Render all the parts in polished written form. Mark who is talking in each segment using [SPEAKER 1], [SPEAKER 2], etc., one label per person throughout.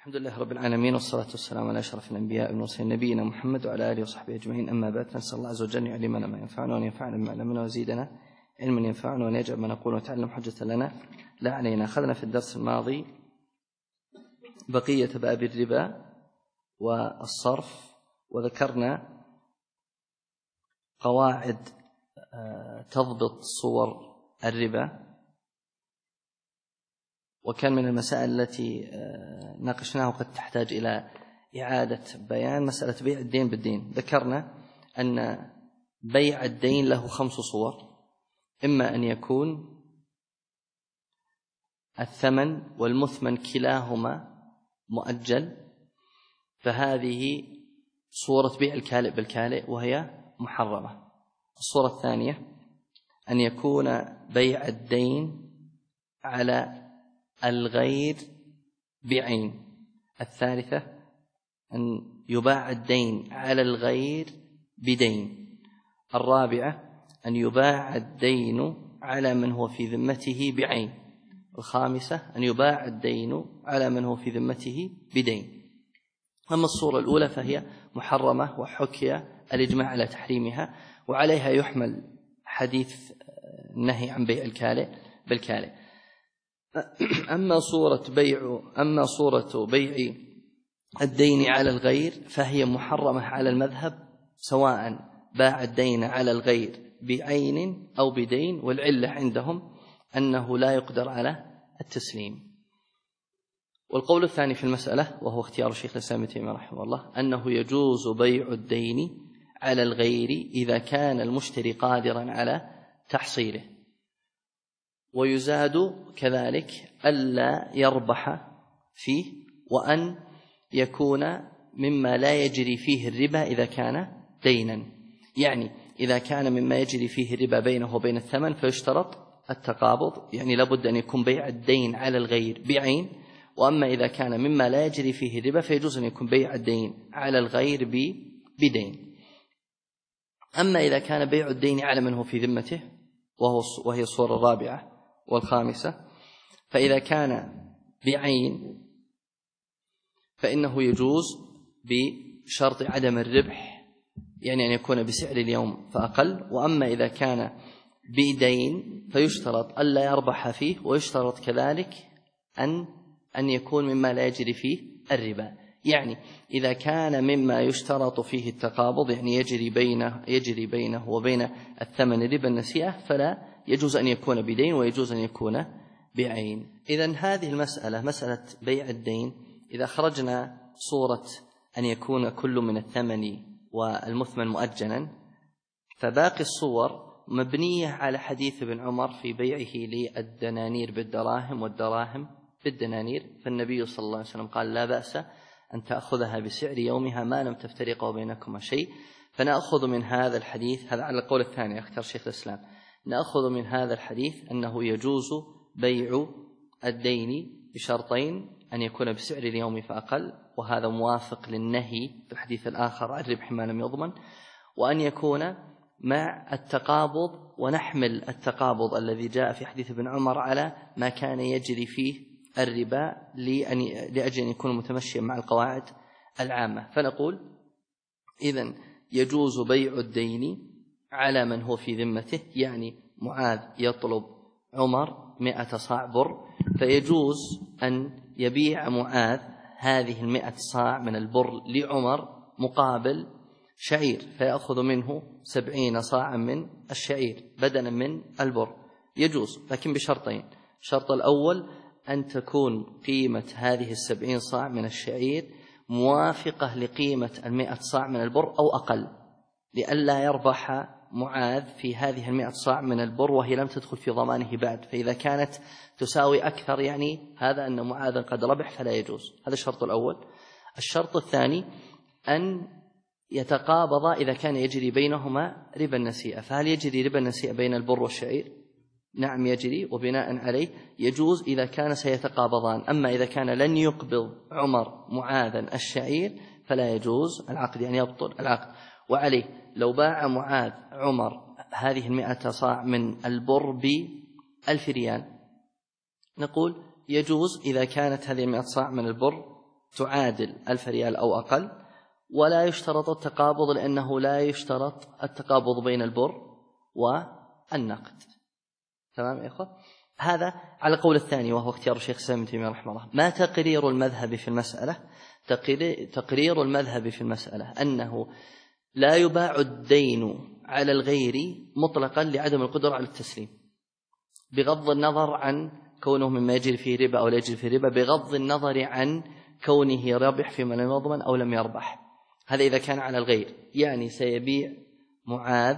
[SPEAKER 1] الحمد لله رب العالمين، والصلاة والسلام على أشرف الأنبياء والمرسلين نبينا محمد وعلى آله وصحبه أجمعين. أما بعد، نسأل الله عز وجل أن يعلمنا ما ينفعنا وأن ينفعنا بما علمنا ويزيدنا علما ينفعنا وأن يجعل ما نقول ونتعلم حجة لنا لا علينا. أخذنا في الدرس الماضي بقية باب الربا والصرف، وذكرنا قواعد تضبط صور الربا، وكان من المسائل التي ناقشناها وقد تحتاج إلى إعادة بيان مسألة بيع الدين بالدين. ذكرنا أن بيع الدين له 5 صور: إما أن يكون الثمن والمثمن كلاهما مؤجل، فهذه صورة بيع الكالئ بالكالئ وهي محرمة. الصورة الثانية أن يكون بيع الدين على الغير بعين. الثالثة أن يباع الدين على الغير بدين. الرابعة أن يباع الدين على من هو في ذمته بعين. الخامسة أن يباع الدين على من هو في ذمته بدين. أما الصورة الأولى فهي محرمة، وحكي الإجماع على تحريمها، وعليها يحمل حديث النهي عن بيع الكالئ بالكالئ. أما صورة بيع الدين على الغير فهي محرمة على المذهب، سواء باع الدين على الغير بعين أو بدين، والعلة عندهم أنه لا يقدر على التسليم. والقول الثاني في المسألة، وهو اختيار شيخ الإسلام ابن تيمية رحمه الله، أنه يجوز بيع الدين على الغير إذا كان المشتري قادرا على تحصيله، ويزاد كذلك ألا يربح فيه، وأن يكون مما لا يجري فيه الربا إذا كان دينا. يعني إذا كان مما يجري فيه الربا بينه وبين الثمن فيشترط التقابض، يعني لابد أن يكون بيع الدين على الغير بعين. وأما إذا كان مما لا يجري فيه الربا فيجوز أن يكون بيع الدين على الغير بدين. أما إذا كان بيع الدين على من هو في ذمته، وهي الصورة الرابعة والخامسة، فإذا كان بعين فإنه يجوز بشرط عدم الربح، يعني أن يكون بسعر اليوم فأقل. وأما إذا كان بدين فيشترط ألا يربح فيه، ويشترط كذلك أن يكون مما لا يجري فيه الربا. يعني إذا كان مما يشترط فيه التقابض، يعني يجري بينه وبين الثمن ربا النسيئة، فلا يجوز أن يكون بدين، ويجوز أن يكون بعين. إذن هذه المسألة، مسألة بيع الدين، إذا خرجنا صورة أن يكون كل من الثمن والمثمن مؤجلا، فباقي الصور مبنية على حديث ابن عمر في بيعه للدنانير بالدراهم والدراهم بالدنانير. فالنبي صلى الله عليه وسلم قال: لا بأس أن تأخذها بسعر يومها ما لم تفترق بينكما شيء. فنأخذ من هذا الحديث، هذا على القول الثاني اختار شيخ الإسلام، نأخذ من هذا الحديث أنه يجوز بيع الدين بشرطين: أن يكون بسعر اليوم فأقل، وهذا موافق للنهي في الحديث الآخر عن ربح ما لم يضمن، وأن يكون مع التقابض، ونحمل التقابض الذي جاء في حديث ابن عمر على ما كان يجري فيه الربا لأجل أن يكون متمشيا مع القواعد العامة. فنقول إذن يجوز بيع الدين على من هو في ذمته، يعني معاذ يطلب عمر 100 صاع بر، فيجوز أن يبيع معاذ هذه 100 صاع من البر لعمر مقابل شعير، فيأخذ منه 70 صاعا من الشعير بدلا من البر. يجوز، لكن بشرطين: الشرط الأول أن تكون قيمة هذه 70 صاع من الشعير موافقة لقيمة 100 صاع من البر أو أقل، لئلا يربح معاذ في هذه 100 صاع من البر وهي لم تدخل في ضمانه بعد. فإذا كانت تساوي أكثر، يعني هذا أن معاذ قد ربح، فلا يجوز. هذا الشرط الأول. الشرط الثاني أن يتقابض إذا كان يجري بينهما ربا النسيئة. فهل يجري ربا النسيئة بين البر والشعير؟ نعم يجري، وبناء عليه يجوز إذا كان سيتقابضان. أما إذا كان لن يقبض عمر معاذا الشعير فلا يجوز العقد، يعني يبطل العقد. وعليه لو باع معاذ عمر هذه 100 صاع من البر ب1000 ريال، نقول يجوز إذا كانت هذه 100 صاع من البر تعادل 1000 ريال أو أقل، ولا يشترط التقابض لأنه لا يشترط التقابض بين البر والنقد. تمام يا إخوة؟ هذا على قول الثاني وهو اختيار الشيخ الإسلام ابن تيمية رحمه الله. ما تقرير المذهب في المسألة؟ تقرير المذهب في المسألة أنه لا يباع الدين على الغير مطلقا لعدم القدرة على التسليم، بغض النظر عن كونه مما يجري فيه ربا أو لا يجري فيه ربا، بغض النظر عن كونه ربح فيما لم يضمن أو لم يربح. هذا إذا كان على الغير، يعني سيبيع معاذ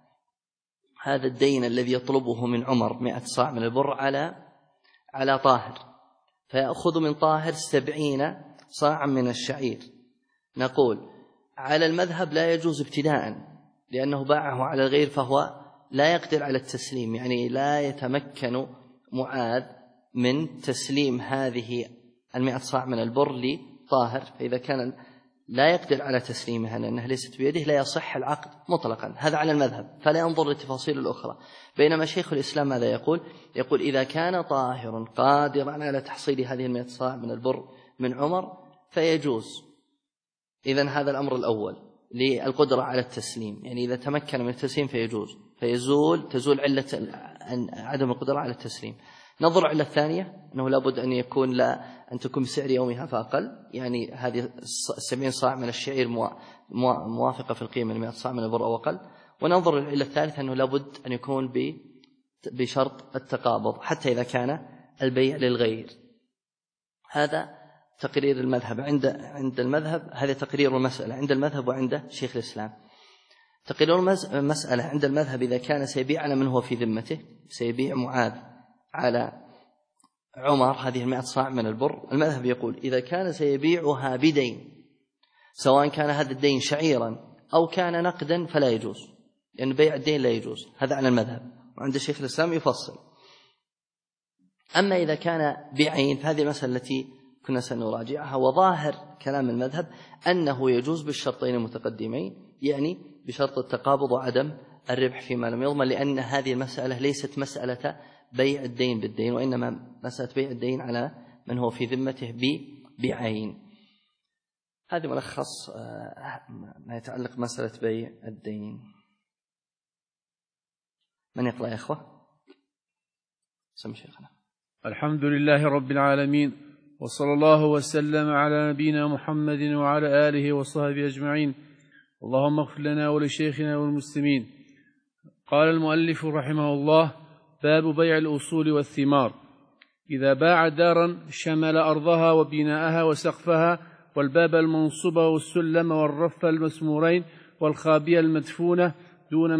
[SPEAKER 1] هذا الدين الذي يطلبه من عمر 100 صاع من البر على طاهر، فيأخذ من طاهر 70 صاعا من الشعير. نقول على المذهب لا يجوز ابتداء لأنه باعه على الغير، فهو لا يقدر على التسليم، يعني لا يتمكن معاذ من تسليم هذه 100 صاع من البر لطاهر، فإذا كان لا يقدر على تسليمها لأنها ليست بيده لا يصح العقد مطلقا. هذا على المذهب، فلا ينظر للتفاصيل الأخرى. بينما شيخ الإسلام ماذا يقول؟ يقول إذا كان طاهر قادرا على تحصيل هذه 100 صاع من البر من عمر فيجوز. إذن هذا الأمر الأول للقدرة على التسليم، يعني إذا تمكن من التسليم فيجوز، تزول علة عدم القدرة على التسليم. نظر علة الثانية أنه لابد أن تكون بسعر يومها فأقل، يعني هذه 70 صاع من الشعير موافقة في القيمة 100 صاع من البر أو أقل. وننظر العلة الثالثة أنه لابد أن يكون بشرط التقابض حتى إذا كان البيع للغير. هذا تقرير المذهب عند المذهب، هذا تقرير المسألة عند المذهب وعند شيخ الإسلام. تقرير المسألة عند المذهب إذا كان سيبيع على من هو في ذمته، سيبيع معاذ على عمر هذه 100 صاع من البر، المذهب يقول إذا كان سيبيعها بدين، سواء كان هذا الدين شعيرا أو كان نقدا فلا يجوز، لأن بيع الدين لا يجوز. هذا على المذهب، وعند شيخ الإسلام يفصل. أما إذا كان بعين فهذه المسألة التي كنا سنراجعها، وظاهر كلام المذهب أنه يجوز بالشرطين المتقدمين، يعني بشرط التقابض وعدم الربح فيما لم يضمن، لأن هذه المسألة ليست مسألة بيع الدين بالدين، وإنما مسألة بيع الدين على من هو في ذمته بعين. هذا ملخص ما يتعلق مسألة بيع الدين. من يقرأ يا إخوة؟ سمع شيخنا.
[SPEAKER 2] الحمد لله رب العالمين، وصلى الله وسلم على نبينا محمد وعلى آله وصحبه أجمعين. اللهم اغفر لنا ولشيخنا والمسلمين. قال المؤلف رحمه الله: باب بيع الأصول والثمار. إذا باع دارا شمل أرضها وبناءها وسقفها والباب المنصوب والسلم والرف المسمورين والخابية المدفونة دون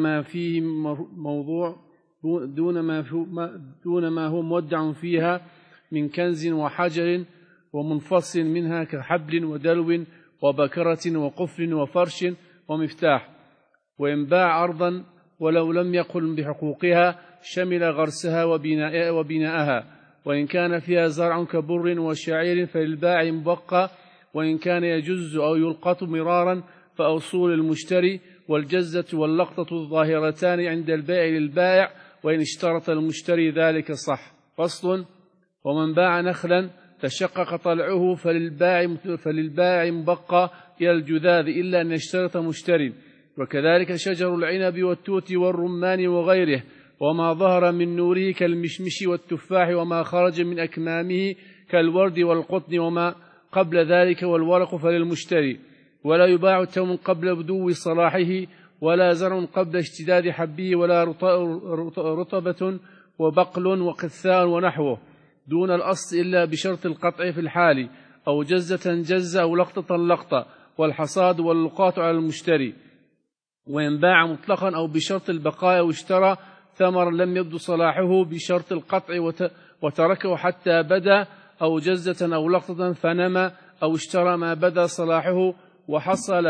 [SPEAKER 2] ما هو مودع فيها من كنز وحجر ومنفصل منها كحبل ودلو وبكرة وقفل وفرش ومفتاح. وإن باع أرضا ولو لم يقل بحقوقها شمل غرسها وبناءها. وإن كان فيها زرع كبر وشعير فللباع مبقى، وإن كان يجز أو يلقط مرارا فأصول المشتري، والجزة واللقطة الظاهرتان عند البائع للبائع، وإن اشترط المشتري ذلك صح. فصل: ومن باع نخلا تشقق طلعه فللبائع مبقى إلى الجذاذ إلا أن يشترط مشتري. وكذلك شجر العنب والتوت والرمان وغيره، وما ظهر من نوره كالمشمش والتفاح، وما خرج من أكمامه كالورد والقطن، وما قبل ذلك والورق فللمشتري. ولا يباع تمر قبل بدو صلاحه، ولا زرع قبل اشتداد حبه، ولا رطبة وبقل وقثاء ونحوه دون الأصل إلا بشرط القطع في الحال، أو جزة جزة أو لقطة لقطة، والحصاد واللقاط على المشتري. وإن باع مطلقا أو بشرط البقاء أو اشترى ثمرا لم يبدو صلاحه بشرط القطع وتركه حتى بدا، أو جزة أو لقطة فنمى، أو اشترى ما بدا صلاحه وحصل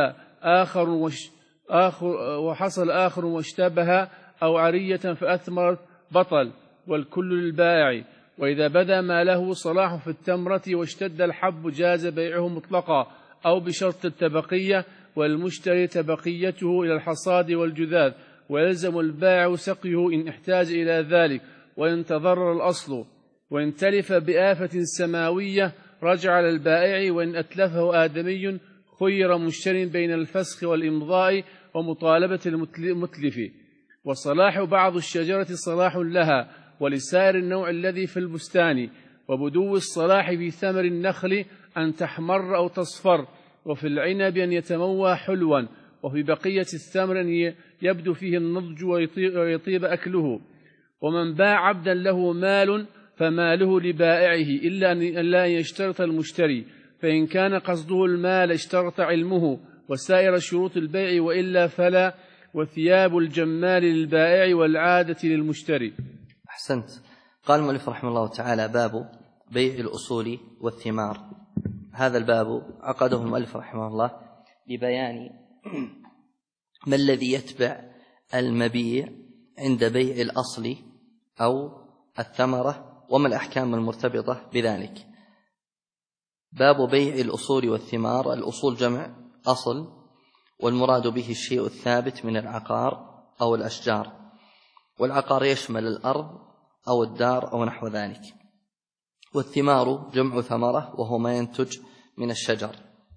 [SPEAKER 2] آخر واشتبه، أو عرية فأثمرت بطل، والكل للبائع. وإذا بدا ما له صلاح في التمرة واشتد الحب جاز بيعه مطلقا أو بشرط التبقية، والمشتري تبقيته إلى الحصاد والجذاذ، ويلزم البائع سقيه إن احتاج إلى ذلك، وإن تضرر الأصل. وإن تلف بآفة سماوية رجع على البائع، وإن أتلفه آدمي خير مشتر بين الفسخ والإمضاء ومطالبة المتلف. وصلاح بعض الشجرة صلاح لها ولسائر النوع الذي في البستان، وبدو الصلاح في ثمر النخل أن تحمر أو تصفر، وفي العنب أن يتموى حلوا، وفي بقية الثمر أن يبدو فيه النضج ويطيب أكله. ومن باع عبدا له مال فماله لبائعه إلا أن يشترط المشتري، فإن كان قصده المال اشترط علمه وسائر شروط البيع، وإلا فلا. وثياب الجمال للبائع والعادة للمشتري.
[SPEAKER 1] أحسنت. قال المؤلف رحمه الله تعالى: باب بيع الأصول والثمار. هذا الباب عقده المؤلف رحمه الله لبيان ما الذي يتبع المبيع عند بيع الأصل أو الثمرة، وما الأحكام المرتبطة بذلك. باب بيع الأصول والثمار. الأصول جمع أصل، والمراد به الشيء الثابت من العقار أو الأشجار، والعقار يشمل الأرض أو الدار أو نحو ذلك. والثمار جمع ثمرة، وهو ما ينتج من الشجر.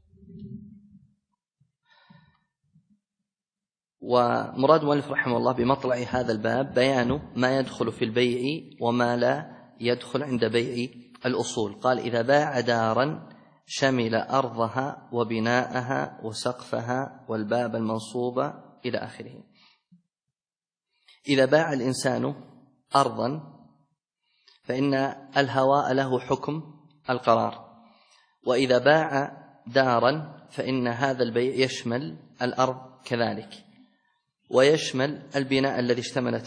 [SPEAKER 1] ومراد المؤلف رحمه الله بمطلع هذا الباب بيان ما يدخل في البيع وما لا يدخل عند بيع الأصول. قال: إذا باع دارا شمل أرضها وبناءها وسقفها والباب المنصوب إلى آخره. إذا باع الإنسان أرضا فإن الهواء له حكم القرار، وإذا باع دارا فإن هذا البيع يشمل الأرض كذلك، ويشمل البناء الذي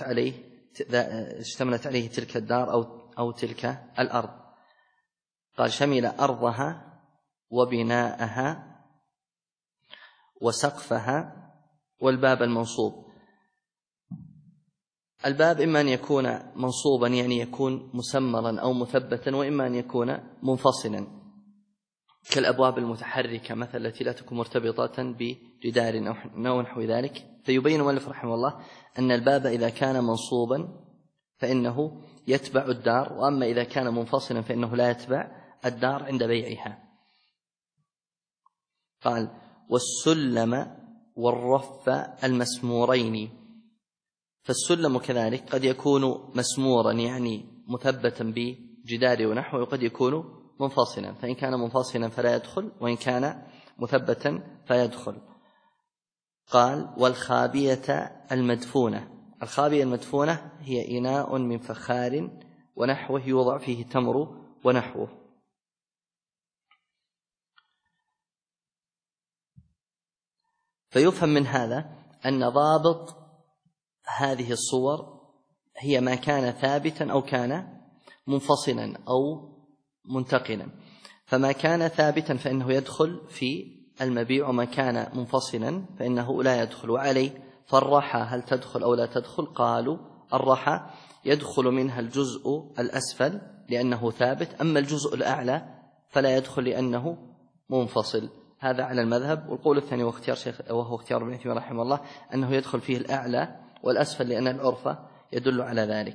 [SPEAKER 1] اشتملت عليه تلك الدار أو تلك الأرض. قال: شمل أرضها وبناءها وسقفها والباب المنصوب. الباب إما أن يكون منصوبا يعني يكون مسمرا أو مثبتا، وإما أن يكون منفصلا كالأبواب المتحركة مثل التي لا تكون مرتبطة بجدار أو نحو ذلك. فيبين المؤلف رحمه الله أن الباب إذا كان منصوبا فإنه يتبع الدار، وأما إذا كان منفصلا فإنه لا يتبع الدار عند بيعها. قال: والسلم والرف المسمورين. فالسلم كذلك قد يكون مسمورا يعني مثبتا بجدار ونحوه، وقد يكون منفصلا، فإن كان منفصلا فلا يدخل، وإن كان مثبتا فيدخل. قال: والخابية المدفونة. الخابية المدفونة هي إناء من فخار ونحوه يوضع فيه تمر ونحوه. فيفهم من هذا أن ضابط هذه الصور هي ما كان ثابتا أو كان منفصلا أو منتقلا. فما كان ثابتا فإنه يدخل في المبيع، وما كان منفصلا فإنه لا يدخل. وعليه فالرحى هل تدخل أو لا تدخل؟ قالوا: الرحى يدخل منها الجزء الأسفل لأنه ثابت، أما الجزء الأعلى فلا يدخل لأنه منفصل. هذا على المذهب. والقول الثاني وهو اختيار ابن تيمية رحمه الله أنه يدخل فيه الأعلى والأسفل، لأن العرف يدل على ذلك.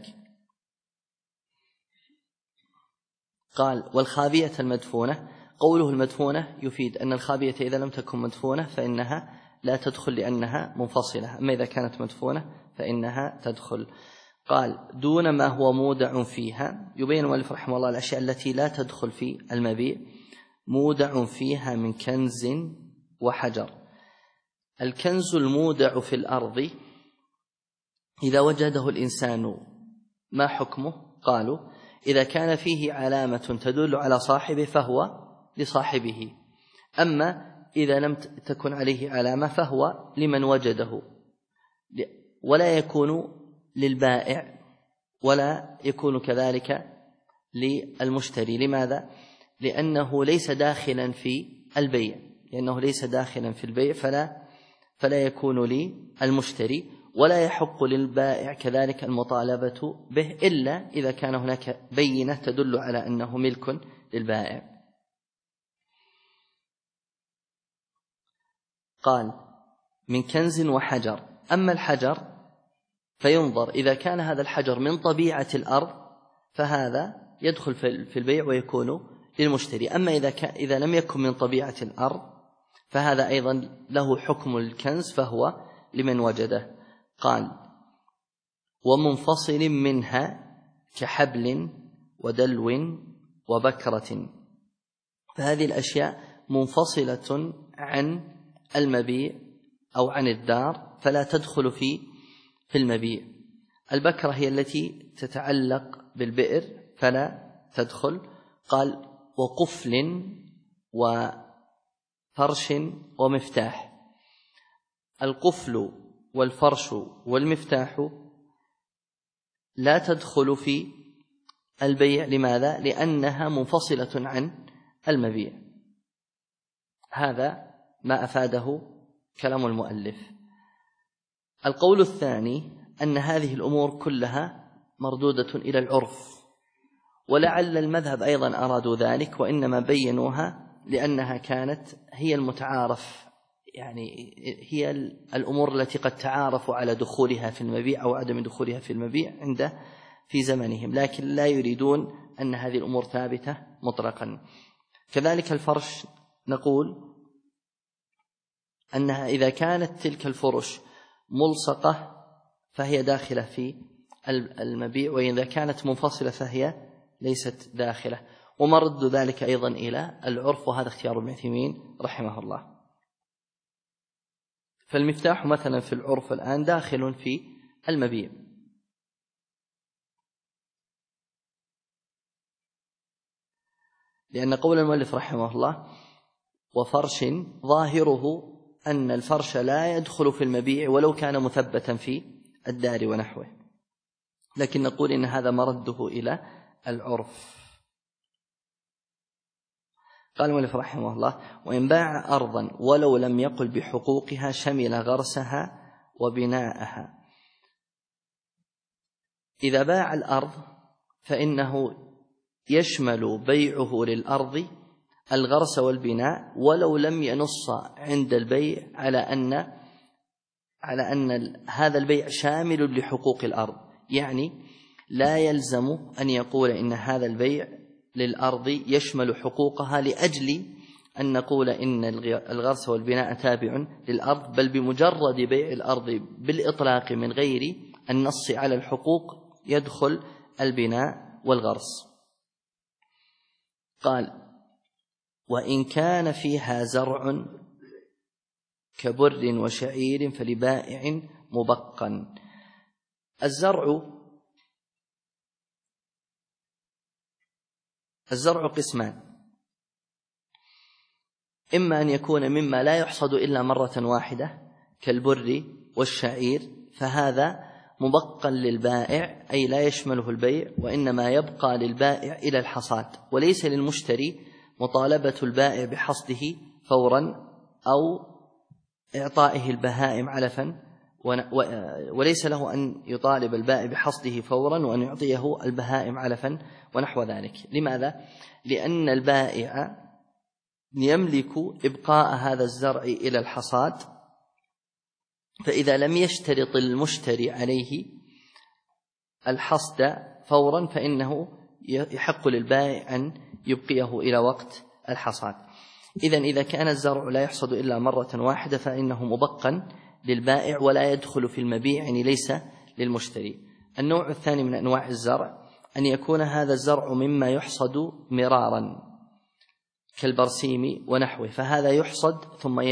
[SPEAKER 1] قال: والخابية المدفونة. قوله المدفونة يفيد أن الخابية إذا لم تكن مدفونة فإنها لا تدخل لأنها منفصلة، أما إذا كانت مدفونة فإنها تدخل. قال: دون ما هو مودع فيها. يبين المؤلف رحمه الله الأشياء التي لا تدخل في المبيع: مودع فيها من كنز وحجر. الكنز المودع في الأرض إذا وجده الإنسان ما حكمه؟ قالوا: إذا كان فيه علامة تدل على صاحبه فهو لصاحبه، أما إذا لم تكن عليه علامة فهو لمن وجده، ولا يكون للبائع ولا يكون كذلك للمشتري. لماذا؟ لأنه ليس داخلا في البيع، لأنه ليس داخلا في البيع فلا يكون للمشتري، ولا يحق للبائع كذلك المطالبة به إلا إذا كان هناك بينة تدل على أنه ملك للبائع. قال: من كنز وحجر. أما الحجر فينظر، إذا كان هذا الحجر من طبيعة الأرض فهذا يدخل في البيع للمشتري. أما إذا لم يكن من طبيعة الأرض فهذا أيضا له حكم الكنز فهو لمن وجده. قال ومنفصل منها كحبل ودلو وبكرة، فهذه الأشياء منفصلة عن المبيع أو عن الدار فلا تدخل في المبيع. البكرة هي التي تتعلق بالبئر فلا تدخل. قال وقفل وفرش ومفتاح. القفل والفرش والمفتاح لا تدخل في البيع. لماذا؟ لأنها منفصلة عن المبيع. هذا ما أفاده كلام المؤلف. القول الثاني أن هذه الأمور كلها مردودة إلى العرف، ولعل المذهب أيضا أرادوا ذلك، وإنما بينوها لأنها كانت هي المتعارف، يعني هي الأمور التي قد تعارفوا على دخولها في المبيع أو عدم دخولها في المبيع في زمنهم، لكن لا يريدون أن هذه الأمور ثابتة مطلقا. كذلك الفرش، نقول أنها إذا كانت تلك الفرش ملصقة فهي داخلة في المبيع، وإذا كانت منفصلة فهي ليست داخلة، ومرد ذلك أيضا إلى العرف، وهذا اختيار ابن عثيمين رحمه الله. فالمفتاح مثلا في العرف الآن داخل في المبيع. لأن قول المؤلف رحمه الله وفرش ظاهره أن الفرش لا يدخل في المبيع ولو كان مثبتا في الدار ونحوه، لكن نقول إن هذا مرده إلى العرف. قال المؤلف رحمه الله وإن باع أرضا ولو لم يقل بحقوقها شمل غرسها وبناءها. إذا باع الأرض فإنه يشمل بيعه للأرض الغرس والبناء، ولو لم ينص عند البيع على أن هذا البيع شامل لحقوق الأرض. يعني لا يلزم أن يقول إن هذا البيع للأرض يشمل حقوقها لأجل أن نقول إن الغرس والبناء تابع للأرض، بل بمجرد بيع الأرض بالإطلاق من غير النص على الحقوق يدخل البناء والغرس. قال وإن كان فيها زرع كبر وشعير فلبائع مبقا. الزرع قسمان: إما أن يكون مما لا يحصد إلا مرة واحدة كالبر والشعير، فهذا مبقا للبائع، أي لا يشمله البيع، وإنما يبقى للبائع إلى الحصاد، وليس للمشتري مطالبة البائع بحصده فورا أو إعطائه البهائم علفا، وليس له أن يطالب البائع بحصده فورا وأن يعطيه البهائم علفا ونحو ذلك. لماذا؟ لأن البائع يملك إبقاء هذا الزرع إلى الحصاد، فإذا لم يشترط المشتري عليه الحصد فورا فإنه يحق للبائع أن يبقيه إلى وقت الحصاد. إذا كان الزرع لا يحصد إلا مرة واحدة فإنه مبقا للبائع ولا يدخل في المبيع، يعني ليس للمشتري. النوع الثاني من أنواع الزرع أن يكون هذا الزرع مما يحصد مرارا كالبرسيم ونحوه، فهذا يحصد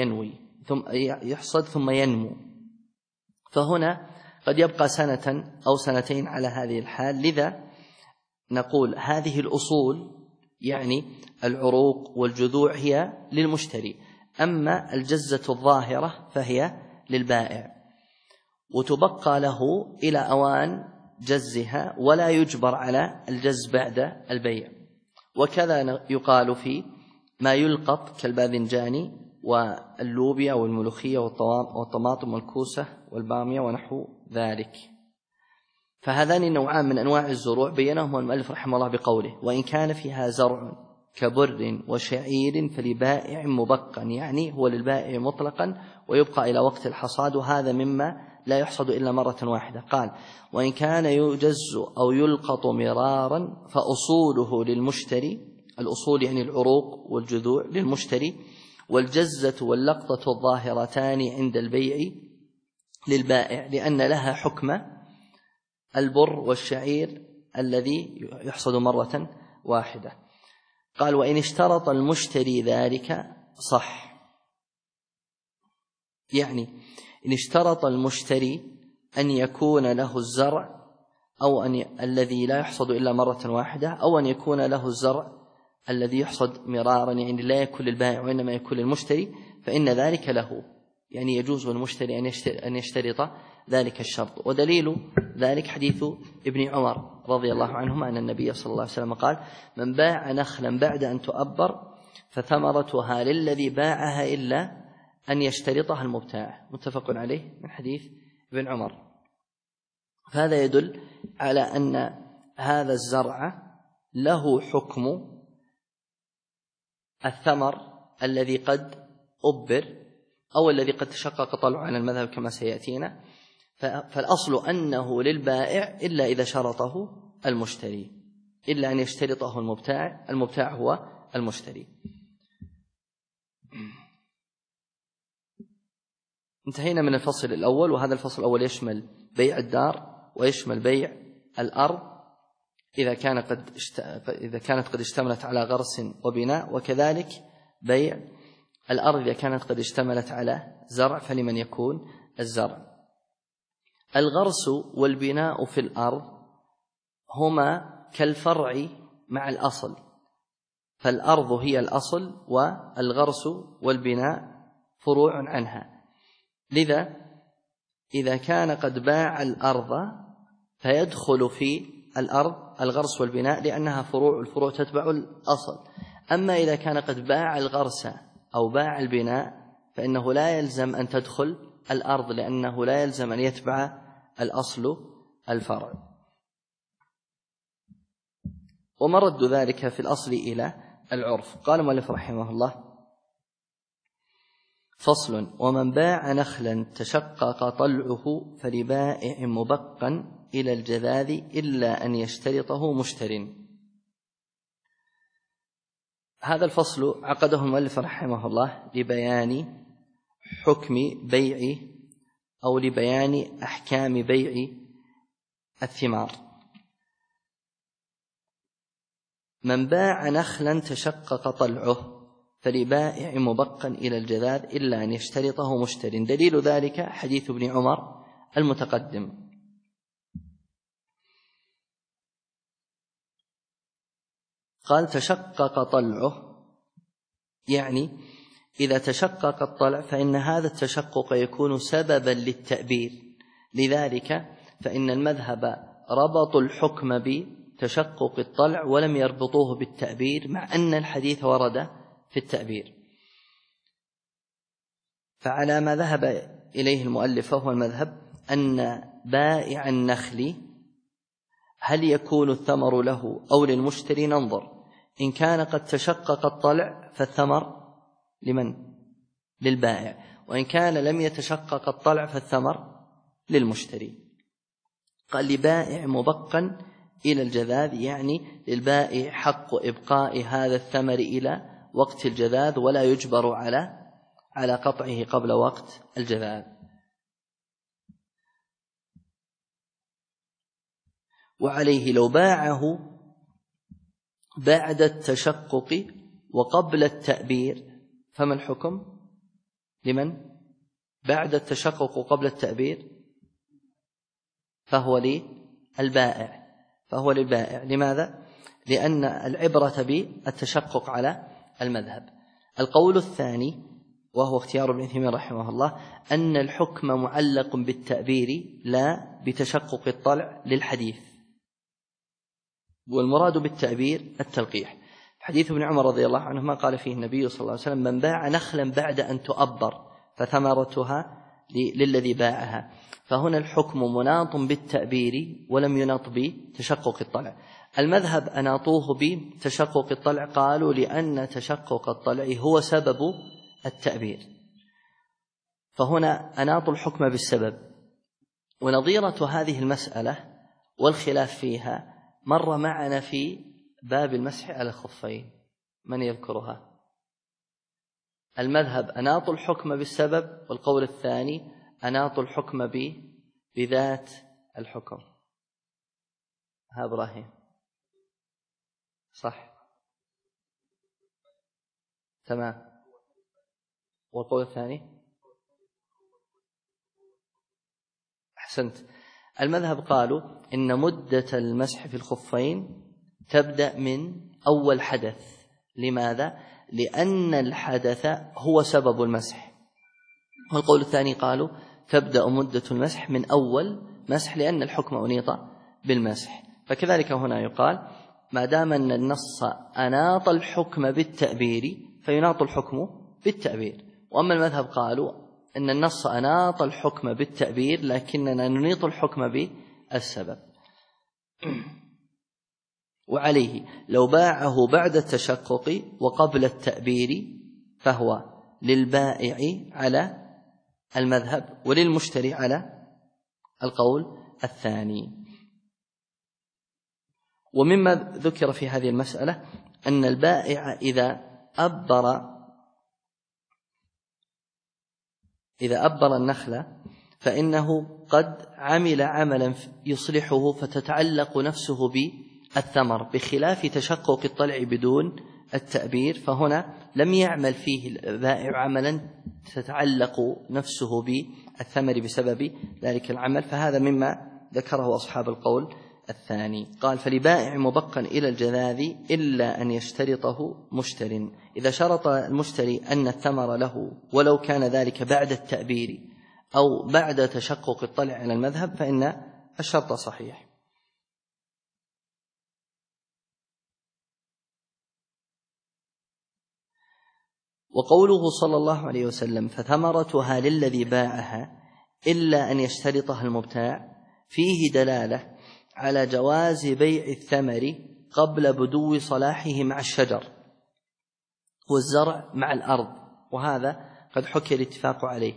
[SPEAKER 1] ثم ينمو، فهنا قد يبقى سنة أو سنتين على هذه الحال. لذا نقول هذه الأصول يعني العروق والجذوع هي للمشتري، أما الجزة الظاهرة فهي للبائع، وتبقى له إلى أوان جزها ولا يجبر على الجز بعد البيع. وكذا يقال في ما يلقط كالباذنجان واللوبيا والملوخية والطماطم والكوسة والبامية ونحو ذلك. فهذان النوعان من أنواع الزروع بينهم المؤلف رحمه الله بقوله وإن كان فيها زرع كبر وشعير فلبائع مبقا، يعني هو للبائع مطلقا ويبقى إلى وقت الحصاد، وهذا مما لا يحصد إلا مرة واحدة. قال وإن كان يجز أو يلقط مرارا فأصوله للمشتري الأصول يعني العروق والجذوع للمشتري، والجزة واللقطة الظاهرتان عند البيع للبائع، لأن لها حكم البر والشعير الذي يحصد مرة واحدة. قال: وإن اشترط المشتري ذلك صح. يعني إن اشترط المشتري أن يكون له الزرع أو الذي لا يحصد إلا مرة واحدة، أو أن يكون له الزرع الذي يحصد مرارا، يعني لا يكون للبائع وإنما يكون للمشتري، فإن ذلك له، يعني يجوز للمشتري أن يشترط ذلك الشرط. ودليل ذلك حديث ابن عمر رضي الله عنهما أن النبي صلى الله عليه وسلم قال: من باع نخلا بعد أن تؤبر فثمرتها للذي باعها إلا أن يشترطها المبتاع. متفق عليه من حديث ابن عمر. هذا يدل على أن هذا الزرع له حكم الثمر الذي قد أبر أو الذي قد تشقق طلعه على المذهب كما سيأتينا. فالأصل أنه للبائع إلا إذا شرطه المشتري، إلا أن يشترطه المبتاع. المبتاع هو المشتري. انتهينا من الفصل الأول، وهذا الفصل الأول يشمل بيع الدار ويشمل بيع الأرض إذا كانت قد اشتملت على غرس وبناء، وكذلك بيع الأرض إذا كانت قد اشتملت على زرع، فلمن يكون الزرع. الغرس والبناء في الأرض هما كالفرع مع الأصل، فالأرض هي الأصل والغرس والبناء فروع عنها. لذا إذا كان قد باع الأرض فيدخل في الأرض الغرس والبناء لأنها فروع، الفروع تتبع الأصل. أما إذا كان قد باع الغرس أو باع البناء فإنه لا يلزم أن تدخل الأرض، لأنه لا يلزم أن يتبع الأصل الفرع. ومرد ذلك في الأصل إلى العرف. قال المؤلف رحمه الله: فصل: ومن باع نخلا تشقق طلعه فلبائع مبقا إلى الجذاذ إلا أن يشترطه مشتر. هذا الفصل عقده المؤلف رحمه الله لبيان حكم بيع أو لبيان أحكام بيع الثمار. من باع نخلا تشقق طلعه فلبائع مبقا إلى الجذاذ إلا أن يشترطه مشتر. دليل ذلك حديث ابن عمر المتقدم. قال: تشقق طلعه، يعني إذا تشقق الطلع فإن هذا التشقق يكون سببا للتأبير. لذلك فإن المذهب ربطوا الحكم بتشقق الطلع ولم يربطوه بالتأبير، مع أن الحديث ورد في التأبير. فعلى ما ذهب إليه المؤلف فهو المذهب أن بائع النخل هل يكون الثمر له أو للمشتري؟ ننظر. إن كان قد تشقق الطلع فالثمر لمن؟ للبائع. وإن كان لم يتشقق الطلع فالثمر للمشتري. قال: لبائع مبقا إلى الجذاذ، يعني للبائع حق إبقاء هذا الثمر إلى وقت الجذاذ، ولا يجبر على قطعه قبل وقت الجذاذ. وعليه لو باعه بعد التشقق وقبل التأبير فما الحكم؟ لمن؟ بعد التشقق وقبل التأبير فهو للبائع. لماذا؟ لأن العبرة بالتشقق على المذهب. القول الثاني وهو اختيار ابن تيمية رحمه الله أن الحكم معلق بالتأبير لا بتشقق الطلع للحديث، والمراد بالتأبير التلقيح. حديث ابن عمر رضي الله عنهما قال فيه النبي صلى الله عليه وسلم: من باع نخلا بعد أن تؤبر فثمرتها للذي باعها. فهنا الحكم مناط بالتأبير ولم يناط بتشقق الطلع. المذهب أناطوه بتشقق الطلع، قالوا لأن تشقق الطلع هو سبب التأبير، فهنا أناطوا الحكم بالسبب. ونظيرة هذه المسألة والخلاف فيها مر معنا في باب المسح على الخفين، من يذكرها؟ المذهب أناط الحكم بالسبب، والقول الثاني أناط الحكم بذات الحكم. ها إبراهيم صح تمام. والقول الثاني أحسنت. المذهب قالوا إن مدة المسح في الخفين تبدأ من أول حدث. لماذا؟ لأن الحدث هو سبب المسح. والقول الثاني قالوا تبدأ مدة المسح من أول مسح لأن الحكم أنيط بالمسح. فكذلك هنا يقال ما دام أن النص أناط الحكم بالتأبير فيناط الحكم بالتأبير. وأما المذهب قالوا أن النص أناط الحكم بالتأبير لكننا ننيط الحكم بالسبب. وعليه لو باعه بعد التشقق وقبل التأبير فهو للبائع على المذهب وللمشتري على القول الثاني. ومما ذكر في هذه المسألة أن البائع إذا أبر النخل فإنه قد عمل عملا يصلحه فتتعلق نفسه بالثمر، بخلاف تشقق الطلع بدون التأبير، فهنا لم يعمل فيه البائع عملا تتعلق نفسه بالثمر بسبب ذلك العمل. فهذا مما ذكره أصحاب القول الثاني. قال فلبائع مبقا إلى الجذاذ إلا أن يشترطه مشتر. إذا شرط المشتري أن الثمر له ولو كان ذلك بعد التأبير أو بعد تشقق الطلع على المذهب فإن الشرط صحيح. وقوله صلى الله عليه وسلم فثمرتها للذي باعها إلا أن يشترطها المبتاع فيه دلالة على جواز بيع الثمر قبل بدو صلاحه مع الشجر والزرع مع الأرض، وهذا قد حكي الاتفاق عليه،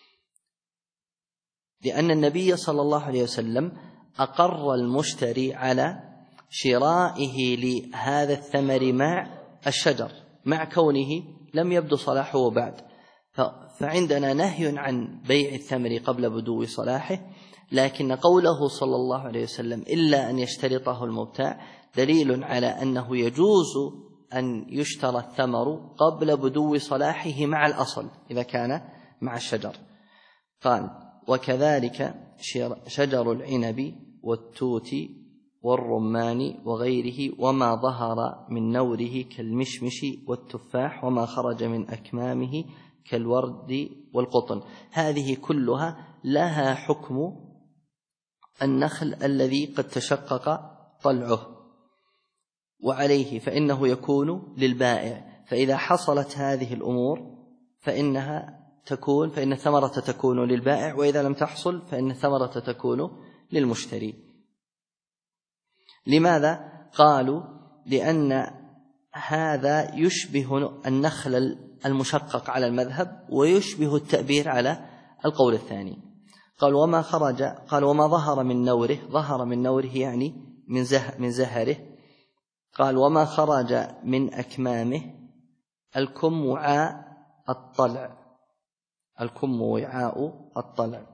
[SPEAKER 1] لأن النبي صلى الله عليه وسلم أقر المشتري على شرائه لهذا الثمر مع الشجر مع كونه لم يبدو صلاحه بعد. فعندنا نهي عن بيع الثمر قبل بدو صلاحه، لكن قوله صلى الله عليه وسلم إلا أن يشترطه المبتاع دليل على أنه يجوز أن يشترى الثمر قبل بدو صلاحه مع الأصل إذا كان مع الشجر. قال وكذلك شجر العنب والتوت والرمان وغيره وما ظهر من نوره كالمشمش والتفاح وما خرج من أكمامه كالورد والقطن. هذه كلها لها حكم النخل الذي قد تشقق طلعه، وعليه فإنه يكون للبائع. فإذا حصلت هذه الأمور فإن الثمرة تكون للبائع، وإذا لم تحصل فإن الثمرة تكون للمشتري. لماذا؟ قالوا لأن هذا يشبه النخل المشقق على المذهب ويشبه التأبير على القول الثاني. قال وما ظهر من نوره، ظهر من نوره يعني من زهره. قال وما خرج من أكمامه، الكم وعاء الطلع.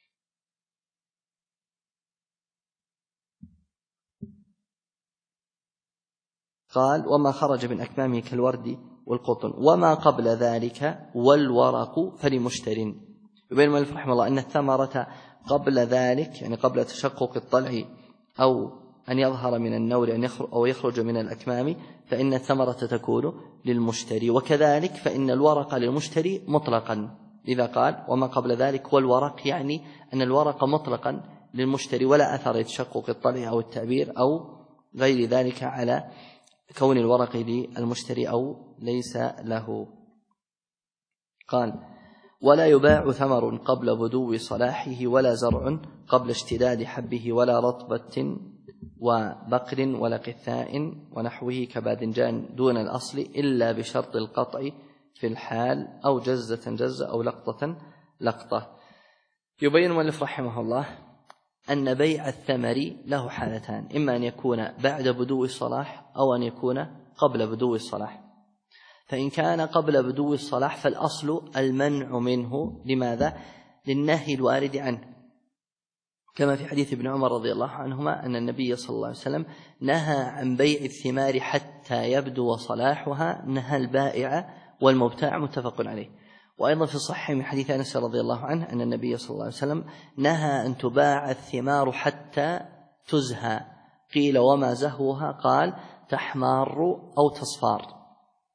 [SPEAKER 1] قال وما خرج من أكمامه كالورد والقطن وما قبل ذلك والورق فلمشتر. يبين المؤلف رحمه الله أن الثمرة قبل ذلك يعني قبل تشقق الطلع أو أن يظهر من النور أو يخرج من الأكمام فإن الثمرة تكون للمشتري، وكذلك فإن الورق للمشتري مطلقا. إذا قال وما قبل ذلك والورق يعني أن الورق مطلقا للمشتري ولا أثر لتشقق الطلع أو التعبير أو غير ذلك على كون الورق للمشتري أو ليس له. قال ولا يباع ثمر قبل بدو صلاحه ولا زرع قبل اشتداد حبه ولا رطبة وبقر ولا قثاء ونحوه كباذنجان دون الأصل إلا بشرط القطع في الحال أو جزة أو لقطة. يبين المؤلف رحمه الله أن بيع الثمر له حالتان، إما أن يكون بعد بدو الصلاح أو أن يكون قبل بدو الصلاح. فإن كان قبل بدو الصلاح فالأصل المنع منه. لماذا؟ للنهي الوارد عنه، كما في حديث ابن عمر رضي الله عنهما أن النبي صلى الله عليه وسلم نهى عن بيع الثمار حتى يبدو صلاحها، نهى البائع والمبتاع، متفق عليه. وأيضا في الصحيح من حديث أنس رضي الله عنه أن النبي صلى الله عليه وسلم نهى أن تباع الثمار حتى تزهى. قيل وما زهوها؟ قال تحمار أو تصفار.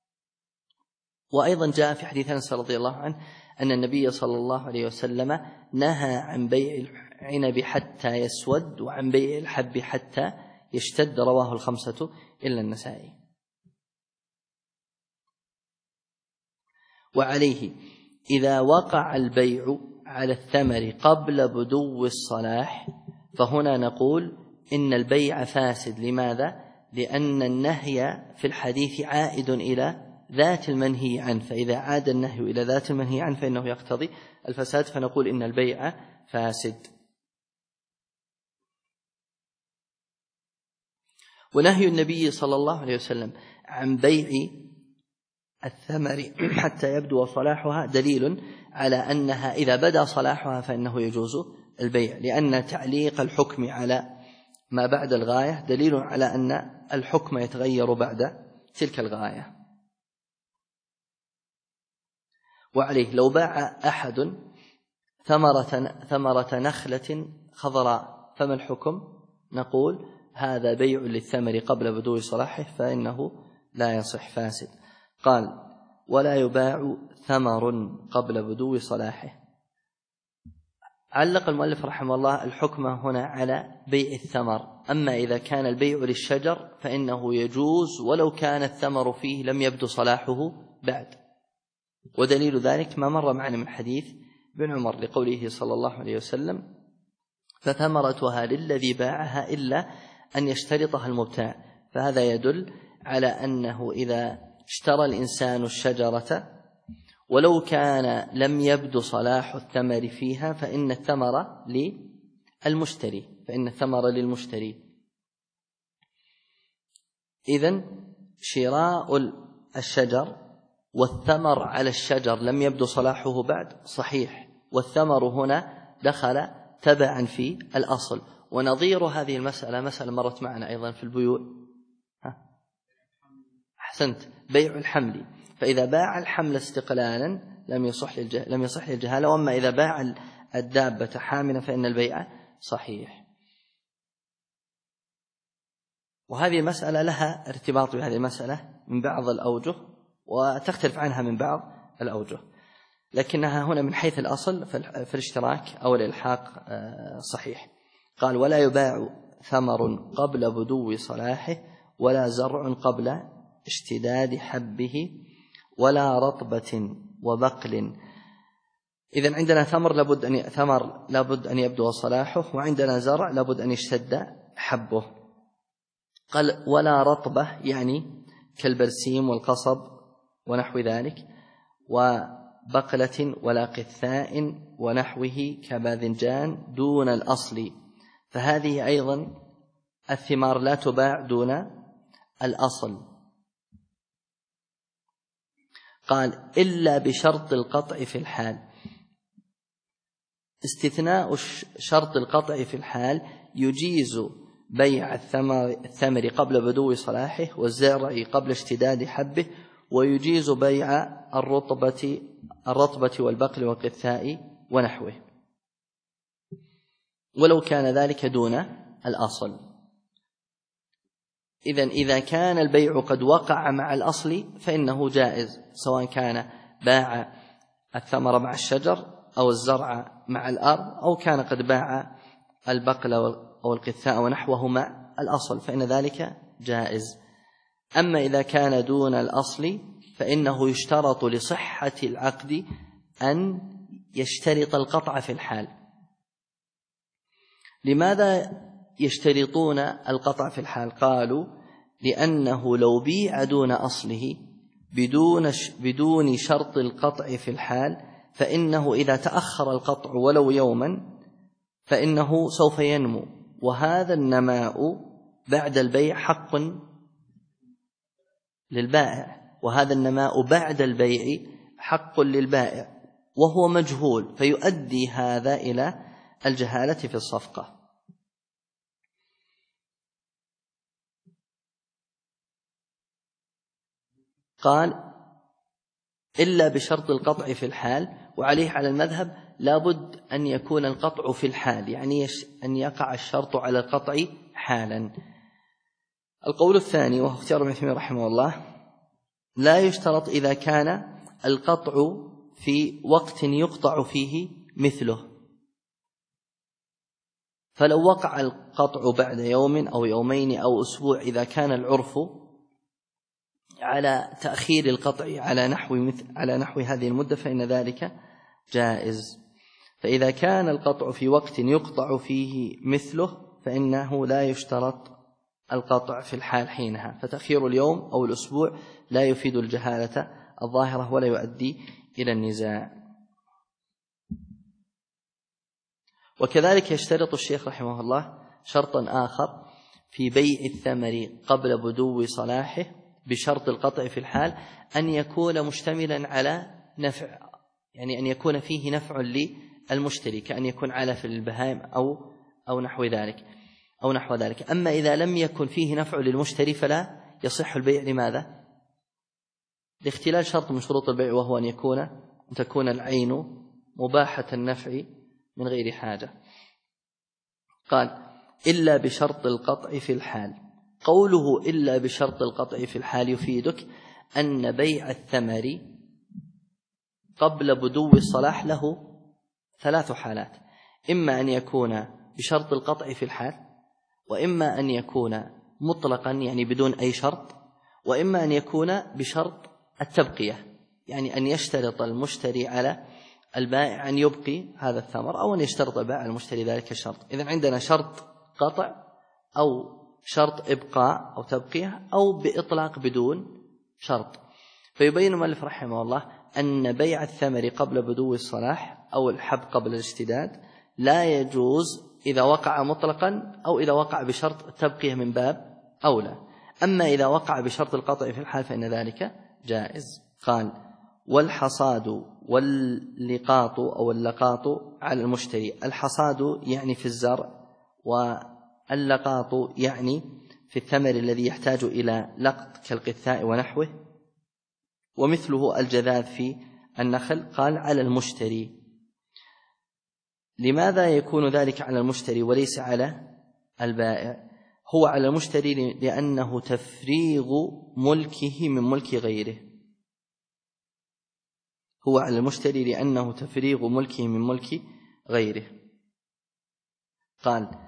[SPEAKER 1] وأيضا جاء في حديث أنس رضي الله عنه أن النبي صلى الله عليه وسلم نهى عن بيع العنب حتى يسود وعن بيع الحب حتى يشتد، رواه الخمسة إلا النسائي. وعليه إذا وقع البيع على الثمر قبل بدو الصلاح فهنا نقول إن البيع فاسد. لماذا؟ لأن النهي في الحديث عائد إلى ذات المنهي عنه، فإذا عاد النهي إلى ذات المنهي عنه فإنه يقتضي الفساد، فنقول إن البيع فاسد. ونهي النبي صلى الله عليه وسلم عن بيع الثمر حتى يبدو صلاحها دليل على أنها إذا بدا صلاحها فإنه يجوز البيع، لأن تعليق الحكم على ما بعد الغاية دليل على أن الحكم يتغير بعد تلك الغاية. وعليه لو باع أحد ثمرة نخلة خضراء فما الحكم؟ نقول هذا بيع للثمر قبل بدو صلاحه فإنه لا يصح، فاسد. قال ولا يباع ثمر قبل بدو صلاحه. علق المؤلف رحمه الله الحكم هنا على بيع الثمر، أما إذا كان البيع للشجر فإنه يجوز ولو كان الثمر فيه لم يبدو صلاحه بعد. ودليل ذلك ما مر معنا من حديث ابن عمر لقوله صلى الله عليه وسلم فثمرتها للذي باعها إلا أن يشترطها المبتاع. فهذا يدل على أنه إذا اشترى الإنسان الشجرة ولو كان لم يبدو صلاح الثمر فيها فإن الثمر للمشتري. إذن شراء الشجر والثمر على الشجر لم يبدو صلاحه بعد صحيح، والثمر هنا دخل تبعا في الأصل. ونظير هذه مسألة مرت معنا أيضا في البيوع، أحسنت، بيع الحمل. فإذا باع الحمل استقلالا لم يصح للجهالة، وأما إذا باع الدابة حاملا فإن البيع صحيح. وهذه المسألة لها ارتباط بهذه المسألة من بعض الأوجه وتختلف عنها من بعض الأوجه، لكنها هنا من حيث الأصل في الاشتراك أو الإلحاق صحيح. قال ولا يباع ثمر قبل بدو صلاحه ولا زرع قبل اشتداد حبه ولا رطبة وبقل. إذن عندنا ثمر لابد أن يبدو صلاحه، وعندنا زرع لابد أن يشتد حبه. قال ولا رطبة يعني كالبرسيم والقصب ونحو ذلك، وبقلة ولا قثاء ونحوه كباذنجان دون الأصل، فهذه أيضا الثمار لا تباع دون الأصل. قال إلا بشرط القطع في الحال. استثناء شرط القطع في الحال يجيز بيع الثمر قبل بدو صلاحه والزرع قبل اشتداد حبه، ويجيز بيع الرطبة والبقل والقثاء ونحوه ولو كان ذلك دون الأصل. إذا كان البيع قد وقع مع الأصل فإنه جائز، سواء كان باع الثمر مع الشجر أو الزرع مع الأرض، أو كان قد باع البقل أو القثاء ونحوه مع الأصل، فإن ذلك جائز. أما إذا كان دون الأصل فإنه يشترط لصحة العقد أن يشترط القطع في الحال. لماذا يشترطون القطع في الحال؟ قالوا لأنه لو بيع دون أصله بدون شرط القطع في الحال فإنه إذا تأخر القطع ولو يوما فإنه سوف ينمو، وهذا النماء بعد البيع حق للبائع، وهذا النماء بعد البيع حق للبائع وهو مجهول، فيؤدي هذا إلى الجهالة في الصفقة. قال إلا بشرط القطع في الحال، وعليه على المذهب لابد أن يكون القطع في الحال، يعني أن يقع الشرط على القطع حالا. القول الثاني وهو اختيار ابن تيمية رحمه الله، لا يشترط إذا كان القطع في وقت يقطع فيه مثله، فلو وقع القطع بعد يوم أو يومين أو أسبوع إذا كان العرف على تأخير القطع على نحو هذه المدة فإن ذلك جائز. فإذا كان القطع في وقت يقطع فيه مثله فإنه لا يشترط القطع في الحال حينها، فتأخير اليوم أو الأسبوع لا يفيد الجهالة الظاهرة ولا يؤدي إلى النزاع. وكذلك يشترط الشيخ رحمه الله شرطا آخر في بيع الثمر قبل بدو صلاحه بشرط القطع في الحال، أن يكون مشتملا على نفع، يعني أن يكون فيه نفع للمشتري، كأن يكون علف البهائم أو نحو ذلك. أما إذا لم يكن فيه نفع للمشتري فلا يصح البيع. لماذا؟ لاختلال شرط من شروط البيع، وهو أن تكون العين مباحة النفع من غير حاجة. قال إلا بشرط القطع في الحال. قوله إلا بشرط القطع في الحال يفيدك أن بيع الثمر قبل بدو الصلاح له 3 حالات، إما أن يكون بشرط القطع في الحال، وإما أن يكون مطلقا يعني بدون أي شرط، وإما أن يكون بشرط التبقية، يعني أن يشترط المشتري على البائع أن يبقي هذا الثمر، أو أن يشترط البائع المشتري ذلك الشرط. إذن عندنا شرط قطع أو شرط إبقاء أو تبقية أو بإطلاق بدون شرط. فيبين المؤلف رحمه الله أن بيع الثمر قبل بدو الصلاح أو الحب قبل الاشتداد لا يجوز إذا وقع مطلقا أو إذا وقع بشرط التبقية من باب أولى. أما إذا وقع بشرط القطع في الحال فإن ذلك جائز. قال والحصاد واللقاط أو اللقاط على المشتري. الحصاد يعني في الزرع، واللقاط يعني في الثمر الذي يحتاج إلى لقط كالقثاء ونحوه، ومثله الجذاذ في النخل. قال على المشتري. لماذا يكون ذلك على المشتري وليس على البائع؟ هو على المشتري لأنه تفريغ ملكه من ملك غيره. هو على المشتري لأنه تفريغ ملكه من ملك غيره. قال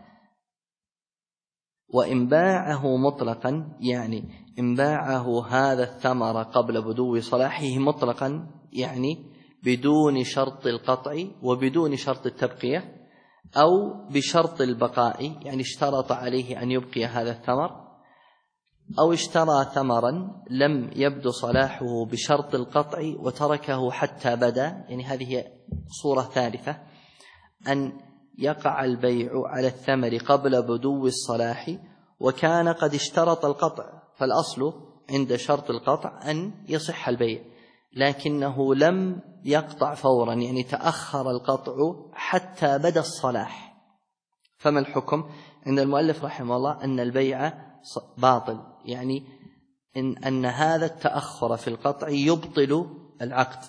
[SPEAKER 1] وإن باعه مطلقا، يعني إن باعه هذا الثمر قبل بدو صلاحه مطلقا، يعني بدون شرط القطع وبدون شرط التبقية، أو بشرط البقاء، يعني اشترط عليه أن يبقي هذا الثمر، أو اشترى ثمرا لم يبدو صلاحه بشرط القطع وتركه حتى بدا، يعني هذه هي صورة ثالثة، أن يقع البيع على الثمر قبل بدو الصلاح وكان قد اشترط القطع، فالأصل عند شرط القطع أن يصح البيع، لكنه لم يقطع فورا، يعني تأخر القطع حتى بدا الصلاح. فما الحكم عند المؤلف رحمه الله؟ أن البيع باطل، يعني أن هذا التأخر في القطع يبطل العقد.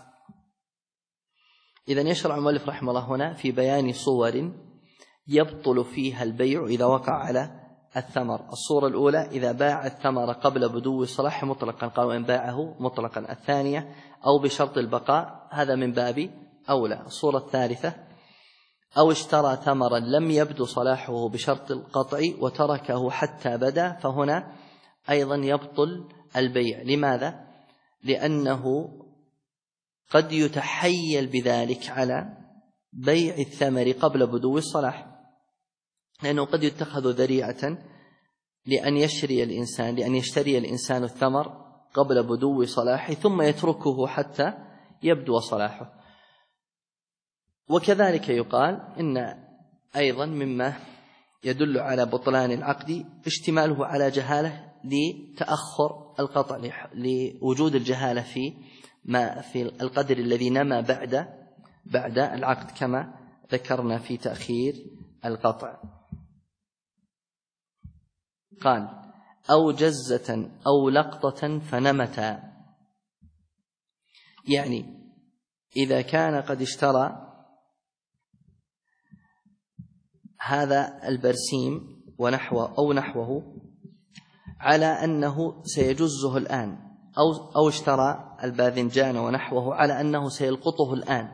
[SPEAKER 1] إذن يشرع المؤلف رحمه الله هنا في بيان صور يبطل فيها البيع إذا وقع على الثمر. الصورة الأولى إذا باع الثمر قبل بدو الصلاح مطلقا، قال وإن باعه مطلقا. الثانية أو بشرط البقاء، هذا من باب أولى. الصورة الثالثة أو اشترى ثمرا لم يبدو صلاحه بشرط القطع وتركه حتى بدا، فهنا أيضا يبطل البيع. لماذا؟ لأنه قد يتحيل بذلك على بيع الثمر قبل بدو الصلاح، لأنه قد يتخذ ذريعة لأن يشتري الإنسان الثمر قبل بدو صلاحه ثم يتركه حتى يبدو صلاحه. وكذلك يقال إن أيضا مما يدل على بطلان العقد اشتماله على جهالة لتأخر القطع لوجود الجهالة في القدر الذي نما بعد العقد كما ذكرنا في تأخير القطع. قال أو جزة أو لقطة فنمتا، يعني إذا كان قد اشترى هذا البرسيم نحوه على أنه سيجزه الآن، أو اشترى الباذنجان ونحوه على أنه سيلقطه الآن،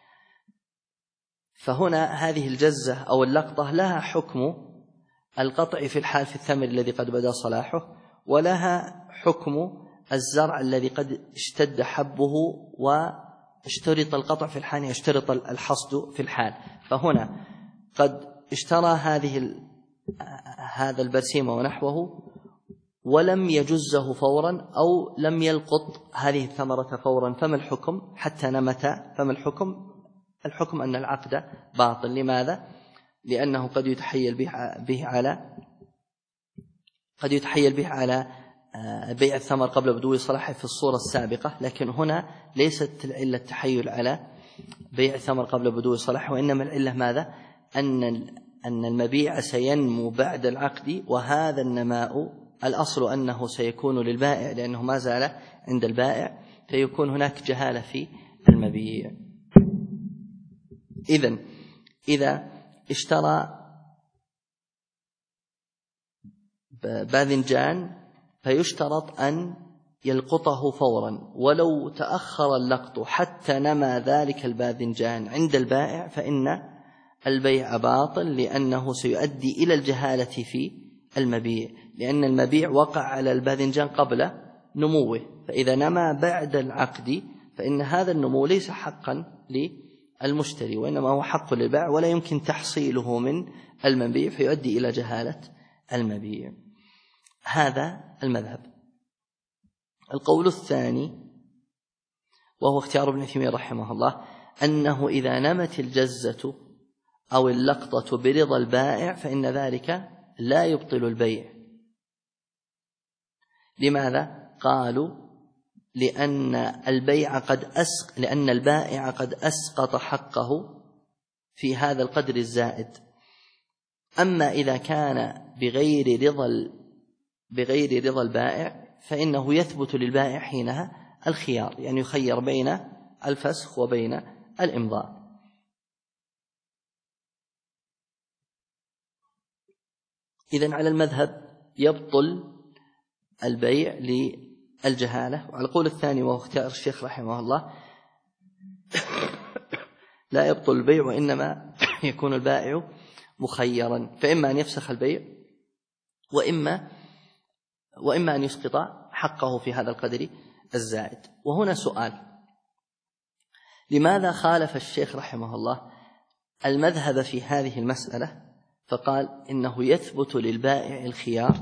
[SPEAKER 1] فهنا هذه الجزة أو اللقطة لها حكم القطع في الحال في الثمر الذي قد بدأ صلاحه، ولها حكم الزرع الذي قد اشتد حبه واشترط القطع في الحال، يشترط الحصد في الحال. فهنا قد اشترى هذا البرسيم ونحوه ولم يجزه فورا أو لم يلقط هذه الثمرة فورا، فما الحكم حتى نمت؟ فما الحكم أن العقد باطل. لماذا؟ لأنه قد يتحيل به على بيع الثمر قبل بدو صلاحه في الصورة السابقة، لكن هنا ليست العلة التحيل على بيع الثمر قبل بدو صلاحه، وإنما العلة ماذا؟ أن المبيع سينمو بعد العقد، وهذا النماء الأصل أنه سيكون للبائع لأنه ما زال عند البائع، فيكون هناك جهالة في المبيع. إذا اشترى باذنجان فيشترط أن يلقطه فورا، ولو تأخر اللقط حتى نما ذلك الباذنجان عند البائع فإن البيع باطل، لأنه سيؤدي إلى الجهالة في المبيع، لأن المبيع وقع على الباذنجان قبل نموه، فإذا نما بعد العقد فإن هذا النمو ليس حقا للمشتري، وإنما هو حق للبائع ولا يمكن تحصيله من المبيع، فيؤدي إلى جهالة المبيع. هذا المذهب. القول الثاني وهو اختيار ابن تيمية رحمه الله، أنه إذا نمت الجزة أو اللقطة برضا البائع فإن ذلك لا يبطل البيع. لماذا؟ قالوا لأن البائع قد أسقط حقه في هذا القدر الزائد. أما إذا كان بغير رضا البائع فإنه يثبت للبائع حينها الخيار، يعني يخير بين الفسخ وبين الإمضاء. إذن على المذهب يبطل البيع للجهالة. وعلى القول الثاني وهو اختيار الشيخ رحمه الله لا يبطل البيع، وإنما يكون البائع مخيرا، فإما أن يفسخ البيع وإما أن يسقط حقه في هذا القدر الزائد. وهنا سؤال: لماذا خالف الشيخ رحمه الله المذهب في هذه المسألة فقال إنه يثبت للبائع الخيار،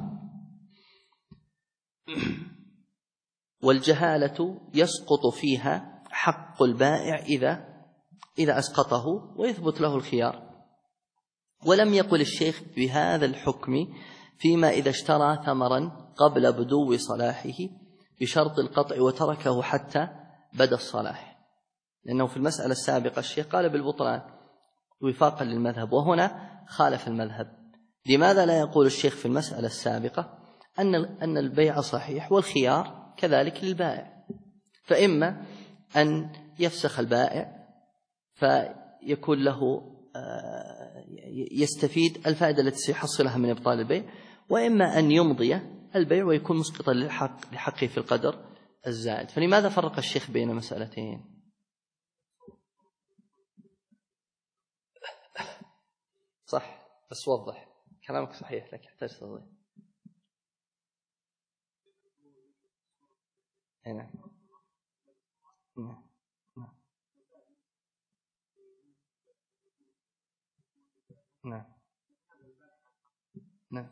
[SPEAKER 1] والجهالة يسقط فيها حق البائع إذا أسقطه ويثبت له الخيار؟ ولم يقل الشيخ بهذا الحكم فيما إذا اشترى ثمرا قبل بدو صلاحه بشرط القطع وتركه حتى بدا الصلاح، لأنه في المسألة السابقة الشيخ قال بالبطلان وفاقا للمذهب، وهنا خالف المذهب. لماذا لا يقول الشيخ في المسألة السابقة أن البيع صحيح والخيار كذلك للبائع؟ فإما أن يفسخ البائع فيكون له يستفيد الفائدة التي سيحصلها من إبطال البيع، وإما أن يمضي البيع ويكون مسقطا لحقه في القدر الزائد. فلماذا فرق الشيخ بين مسألتين؟ صح، بس وضح كلامك صحيح، لك يحتاج توضيح. هنا نعم نعم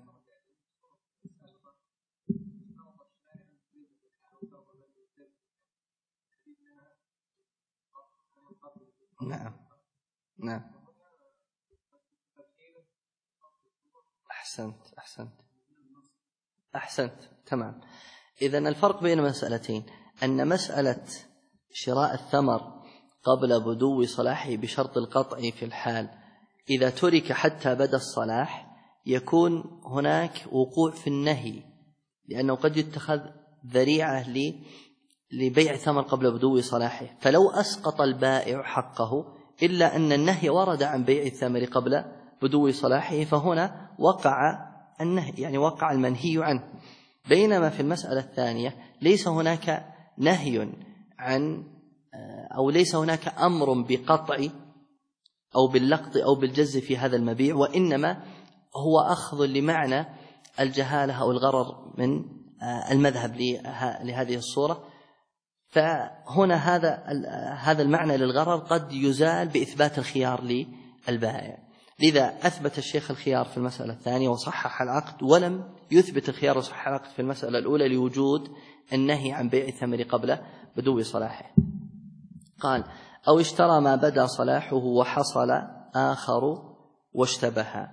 [SPEAKER 1] نعم نعم. أحسنت. أحسنت، تمام. إذن الفرق بين مسألتين أن مسألة شراء الثمر قبل بدو صلاحه بشرط القطع في الحال إذا ترك حتى بدا الصلاح يكون هناك وقوع في النهي، لأنه قد يتخذ ذريعة لبيع ثمر قبل بدو صلاحه، فلو أسقط البائع حقه إلا أن النهي ورد عن بيع الثمر قبل بدو صلاحه، فهنا وقع النهي، يعني وقع المنهي عنه. بينما في المسألة الثانية ليس هناك نهي عن أو ليس هناك أمر بقطع أو باللقط أو بالجز في هذا المبيع، وإنما هو أخذ لمعنى الجهالة أو الغرر من المذهب لهذه الصورة. فهنا هذا المعنى للغرر قد يزال بإثبات الخيار للبائع، لذا أثبت الشيخ الخيار في المسألة الثانية وصحح العقد، ولم يثبت الخيار وصحح العقد في المسألة الأولى لوجود النهي عن بيع الثمر قبل بدو صلاحه. قال: أو اشترى ما بدا صلاحه وحصل آخر واشتبه.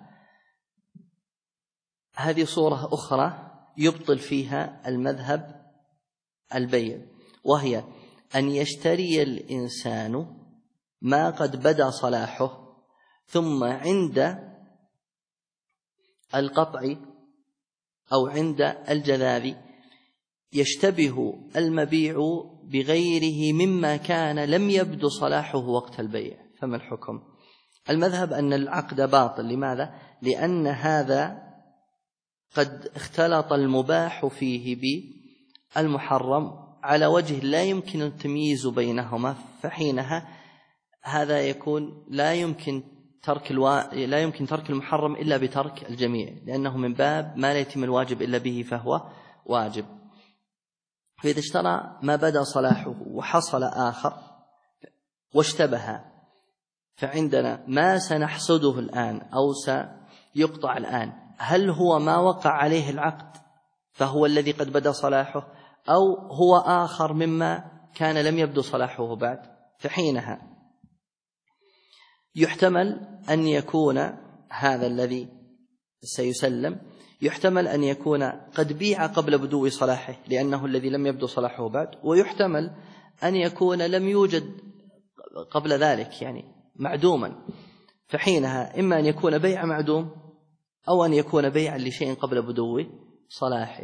[SPEAKER 1] هذه صورة أخرى يبطل فيها المذهب البيع، وهي أن يشتري الإنسان ما قد بدا صلاحه ثم عند القطع أو عند الجذاذ يشتبه المبيع بغيره مما كان لم يبدو صلاحه وقت البيع، فما الحكم؟ المذهب أن العقد باطل. لماذا؟ لأن هذا قد اختلط المباح فيه بالمحرم على وجه لا يمكن التمييز بينهما، فحينها هذا يكون لا يمكن ترك المحرم إلا بترك الجميع، لأنه من باب ما لا يتم الواجب إلا به فهو واجب. فإذا اشترى ما بدا صلاحه وحصل آخر واشتبه، فعندنا ما سنحصده الآن أو سيقطع الآن، هل هو ما وقع عليه العقد فهو الذي قد بدا صلاحه، أو هو آخر مما كان لم يبدو صلاحه بعد؟ فحينها يحتمل أن يكون هذا الذي سيسلم يحتمل أن يكون قد بيع قبل بدو صلاحه لأنه الذي لم يبدو صلاحه بعد، ويحتمل أن يكون لم يوجد قبل ذلك، يعني معدوما، فحينها إما أن يكون بيع معدوم أو أن يكون بيعا لشيء قبل بدو صلاحه،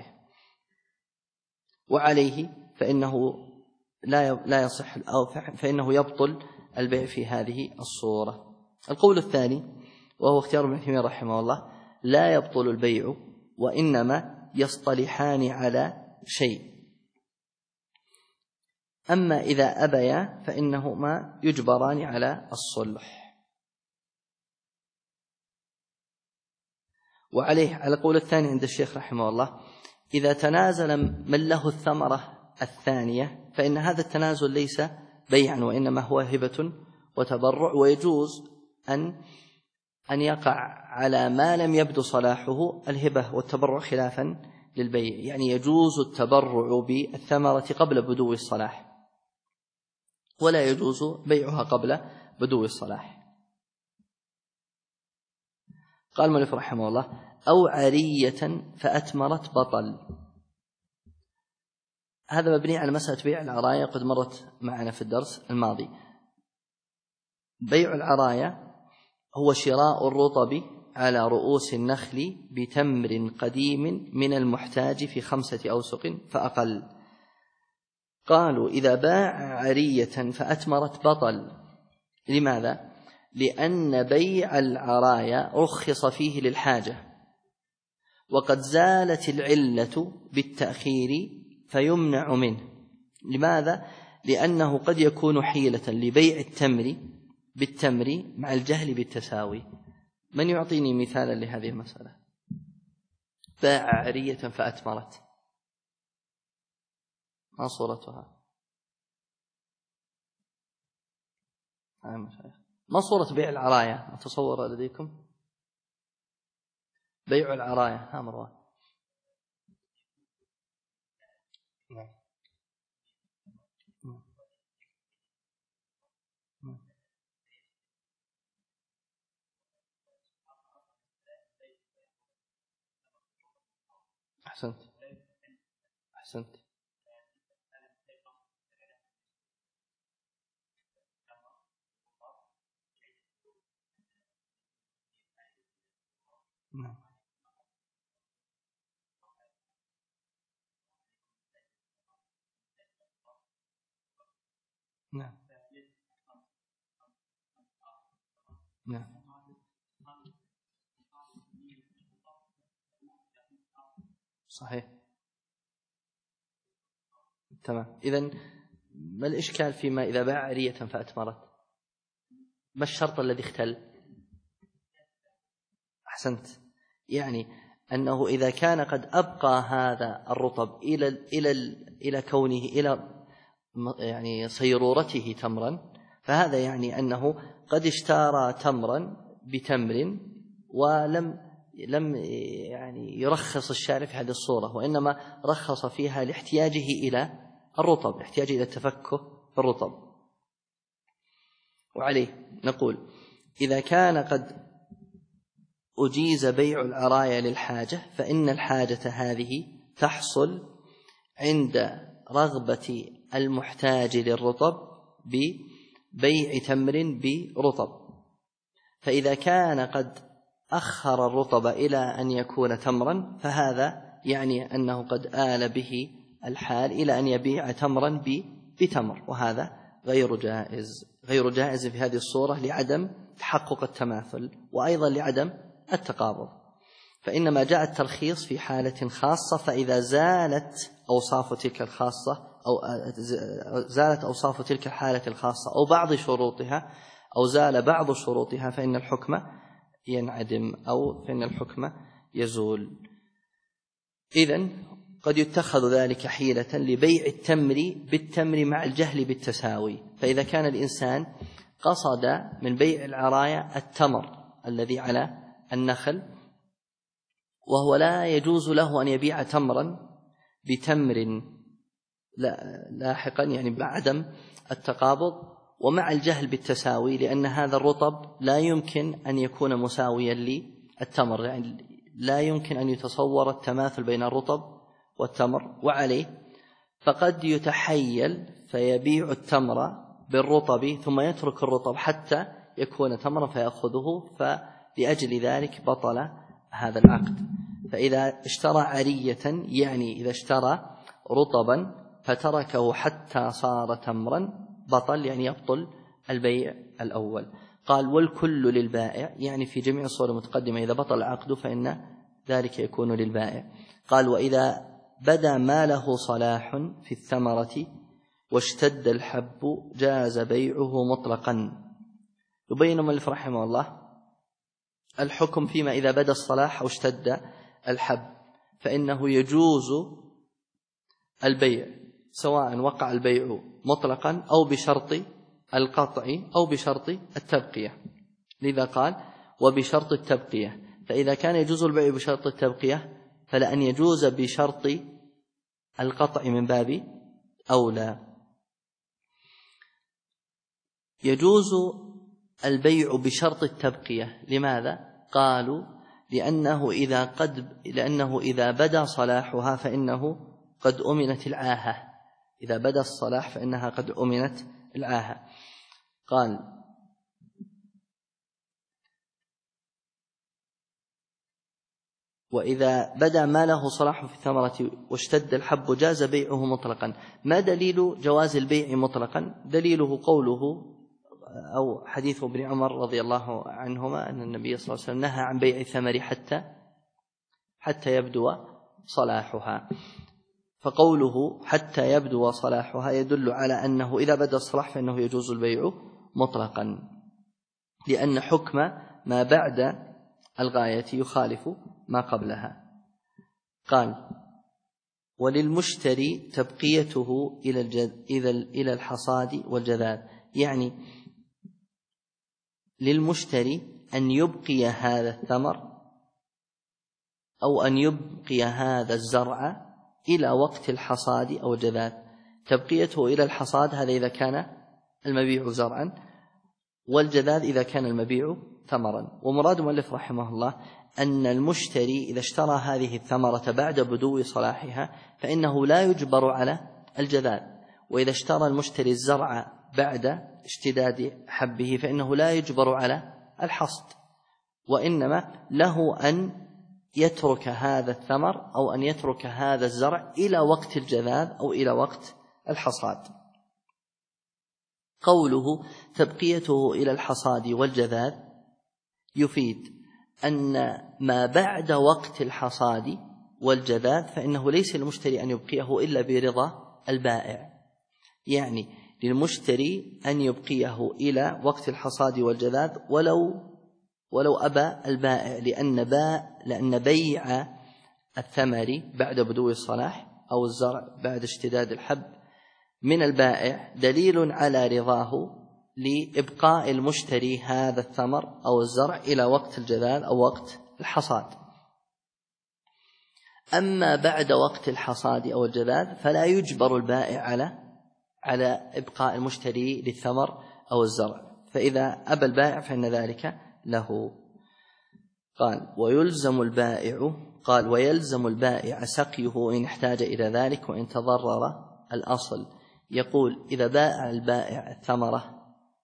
[SPEAKER 1] وعليه فإنه لا يصح أو فإنه يبطل البيع في هذه الصورة. القول الثاني وهو اختيار ابن تيمية رحمه الله: لا يبطل البيع وإنما يصطلحان على شيء، أما إذا أبيا فإنهما يجبران على الصلح. وعليه على القول الثاني عند الشيخ رحمه الله: إذا تنازل من له الثمرة الثانية فإن هذا التنازل ليس بيعا وإنما هو هبة وتبرع، ويجوز أن يقع على ما لم يبدو صلاحه الهبة والتبرع خلافا للبيع، يعني يجوز التبرع بالثمرة قبل بدو الصلاح ولا يجوز بيعها قبل بدو الصلاح. قال المؤلف رحمه الله: أو عرية فأتمرت بطل. هذا مبني على مسألة بيع العراية قد مرت معنا في الدرس الماضي. بيع العراية هو شراء الرطب على رؤوس النخل بتمر قديم من المحتاج في 5 أوسق فأقل. قالوا إذا باع عرية فأتمرت بطل. لماذا؟ لأن بيع العراية رخص فيه للحاجة، وقد زالت العلة بالتأخير فيمنع منه. لماذا؟ لأنه قد يكون حيلة لبيع التمر بالتمر مع الجهل بالتساوي. من يعطيني مثالا لهذه المسألة؟ باع عرية فأتمرت، ما صورتها؟ ما صورة بيع العراية؟ أتصور لديكم بيع العراية؟ ها مروان. أحسنت. نعم. نعم. نعم. صحيح. تمام. إذن ما الإشكال فيما إذا باع عرية فأتمرت؟ ما الشرط الذي اختل؟ أحسنت. يعني أنه إذا كان قد أبقى هذا الرطب إلى كونه يعني صيرورته تمرا، فهذا يعني أنه قد اشترى تمرا بتمر ولم يعني يرخص الشارع في هذه الصورة، وإنما رخص فيها لاحتياجه إلى الرطب، احتياجه إلى التفكه بالرطب. وعليه نقول إذا كان قد أجيز بيع العرايا للحاجة فإن الحاجة هذه تحصل عند رغبة المحتاج للرطب ببيع تمر برطب. فإذا كان قد أخر الرطب إلى أن يكون تمرا فهذا يعني أنه قد آل به الحال إلى أن يبيع تمرا بتمر، وهذا غير جائز في هذه الصورة لعدم تحقق التماثل، وأيضا لعدم التقابض. فإنما جاء الترخيص في حالة خاصة، فإذا زالت أوصاف تلك الخاصة أو زالت أوصاف تلك الحالة الخاصة أو بعض شروطها أو زال بعض شروطها فإن الحكم ينعدم أو فإن الحكم يزول. إذن قد يتخذ ذلك حيلة لبيع التمر بالتمر مع الجهل بالتساوي. فإذا كان الإنسان قصد من بيع العرايا التمر الذي على النخل وهو لا يجوز له أن يبيع تمرا بتمر لاحقا يعني بعدم التقابض ومع الجهل بالتساوي، لأن هذا الرطب لا يمكن أن يكون مساويا للتمر، يعني لا يمكن أن يتصور التماثل بين الرطب والتمر. وعليه فقد يتحيل فيبيع التمر بالرطب ثم يترك الرطب حتى يكون تمرا فيأخذه، فلأجل ذلك بطل هذا العقد. فإذا اشترى عرية يعني إذا اشترى رطبا فتركه حتى صار تمرا بطل، يعني يبطل البيع الأول. قال والكل للبائع، يعني في جميع الصور المتقدمة إذا بطل العقد فإن ذلك يكون للبائع. قال وإذا بدا ما له صلاح في الثمرة واشتد الحب جاز بيعه مطلقا. يبين المؤلف رحمه الله الحكم فيما إذا بدا الصلاح أو اشتد الحب، فإنه يجوز البيع سواء وقع البيع مطلقا أو بشرط القطع أو بشرط التبقية. لذا قال وبشرط التبقية، فإذا كان يجوز البيع بشرط التبقية فلأن يجوز بشرط القطع من باب أولى. يجوز البيع بشرط التبقية. لماذا؟ قالوا لأنه إذا بدا صلاحها فإنه قد أمنت العاهة، إذا بدا الصلاح فإنها قد أمنت العاهة. قال وإذا بدا ما له صلاح في الثمرة واشتد الحب جاز بيعه مطلقا. ما دليل جواز البيع مطلقا؟ دليله قوله أو حديث ابن عمر رضي الله عنهما أن النبي صلى الله عليه وسلم نهى عن بيع الثمر حتى يبدو صلاحها. فقوله حتى يبدو صلاحها يدل على أنه إذا بدا الصلاح فإنه يجوز البيع مطلقا، لأن حكم ما بعد الغاية يخالف ما قبلها. قال وللمشتري تبقيته إلى الحصاد والجذاذ، يعني للمشتري أن يبقي هذا الثمر أو أن يبقي هذا الزرع إلى وقت الحصاد أو الجذاذ. تبقيته إلى الحصاد هذا إذا كان المبيع زرعا، والجذاذ إذا كان المبيع ثمرا. ومراد المؤلف رحمه الله أن المشتري إذا اشترى هذه الثمرة بعد بدو صلاحها فإنه لا يجبر على الجذاذ، وإذا اشترى المشتري الزرع بعد اشتداد حبه فإنه لا يجبر على الحصد، وإنما له أن يترك هذا الثمر أو أن يترك هذا الزرع إلى وقت الجذاذ أو إلى وقت الحصاد. قوله تبقيته إلى الحصاد والجذاذ يفيد أن ما بعد وقت الحصاد والجذاذ فإنه ليس للمشتري أن يبقيه إلا برضا البائع، يعني للمشتري أن يبقيه إلى وقت الحصاد والجذاذ ولو أبى البائع، لأن بيع الثمر بعد بدو الصلاح أو الزرع بعد اشتداد الحب من البائع دليل على رضاه لإبقاء المشتري هذا الثمر أو الزرع إلى وقت الجذاذ أو وقت الحصاد. أما بعد وقت الحصاد أو الجذاذ فلا يجبر البائع على إبقاء المشتري للثمر أو الزرع، فإذا أبى البائع فإن ذلك له. قال ويلزم البائع سقيه إن احتاج إلى ذلك وإن تضرر الأصل. يقول إذا باع البائع الثمرة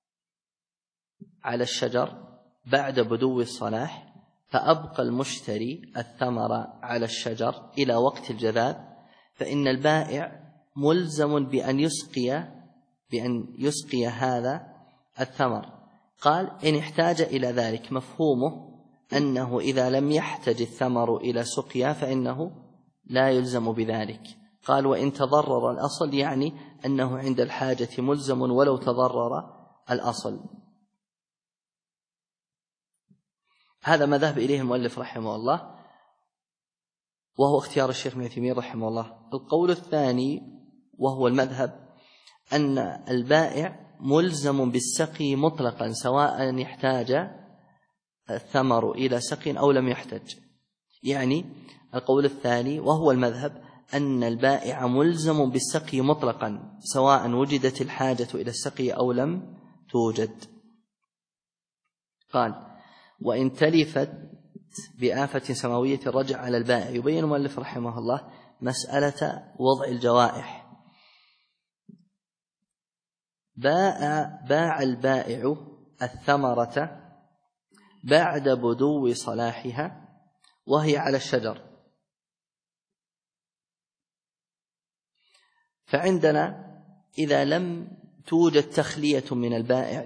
[SPEAKER 1] على الشجر بعد بدو الصلاح فأبقى المشتري الثمر على الشجر إلى وقت الجذاذ فإن البائع ملزم بأن يسقي هذا الثمر. قال إن احتاج إلى ذلك، مفهومه أنه إذا لم يحتج الثمر إلى سقيا فإنه لا يلزم بذلك. قال وإن تضرر الأصل، يعني أنه عند الحاجة ملزم ولو تضرر الأصل. هذا ما ذهب إليه المؤلف رحمه الله، وهو اختيار الشيخ ابن عثيمين رحمه الله. القول الثاني وهو المذهب أن البائع ملزم بالسقي مطلقا سواء يحتاج الثمر إلى سقي أو لم يحتج. يعني القول الثاني وهو المذهب أن البائع ملزم بالسقي مطلقا سواء وجدت الحاجة إلى السقي أو لم توجد. قال وإن تلفت بآفة سماوية رجع على البائع. يبين المؤلف رحمه الله مسألة وضع الجوائح. باع البائع الثمرة بعد بدو صلاحها وهي على الشجر، فعندنا إذا لم توجد تخلية من البائع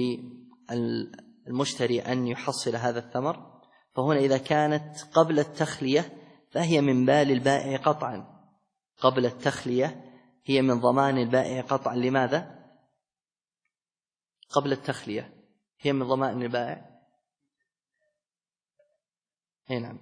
[SPEAKER 1] للمشتري أن يحصل هذا الثمر، فهنا إذا كانت قبل التخلية فهي من بال البائع قطعا. قبل التخلية هي من ضمان البائع قطعا. لماذا؟ قبل التخلية هي من ضمان البائع. نعم،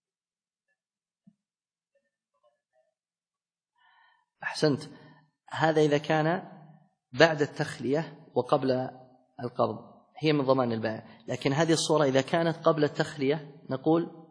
[SPEAKER 1] أحسنت. هذا إذا كان بعد التخلية وقبل القبض هي من ضمان البائع، لكن هذه الصورة إذا كانت قبل التخلية نقول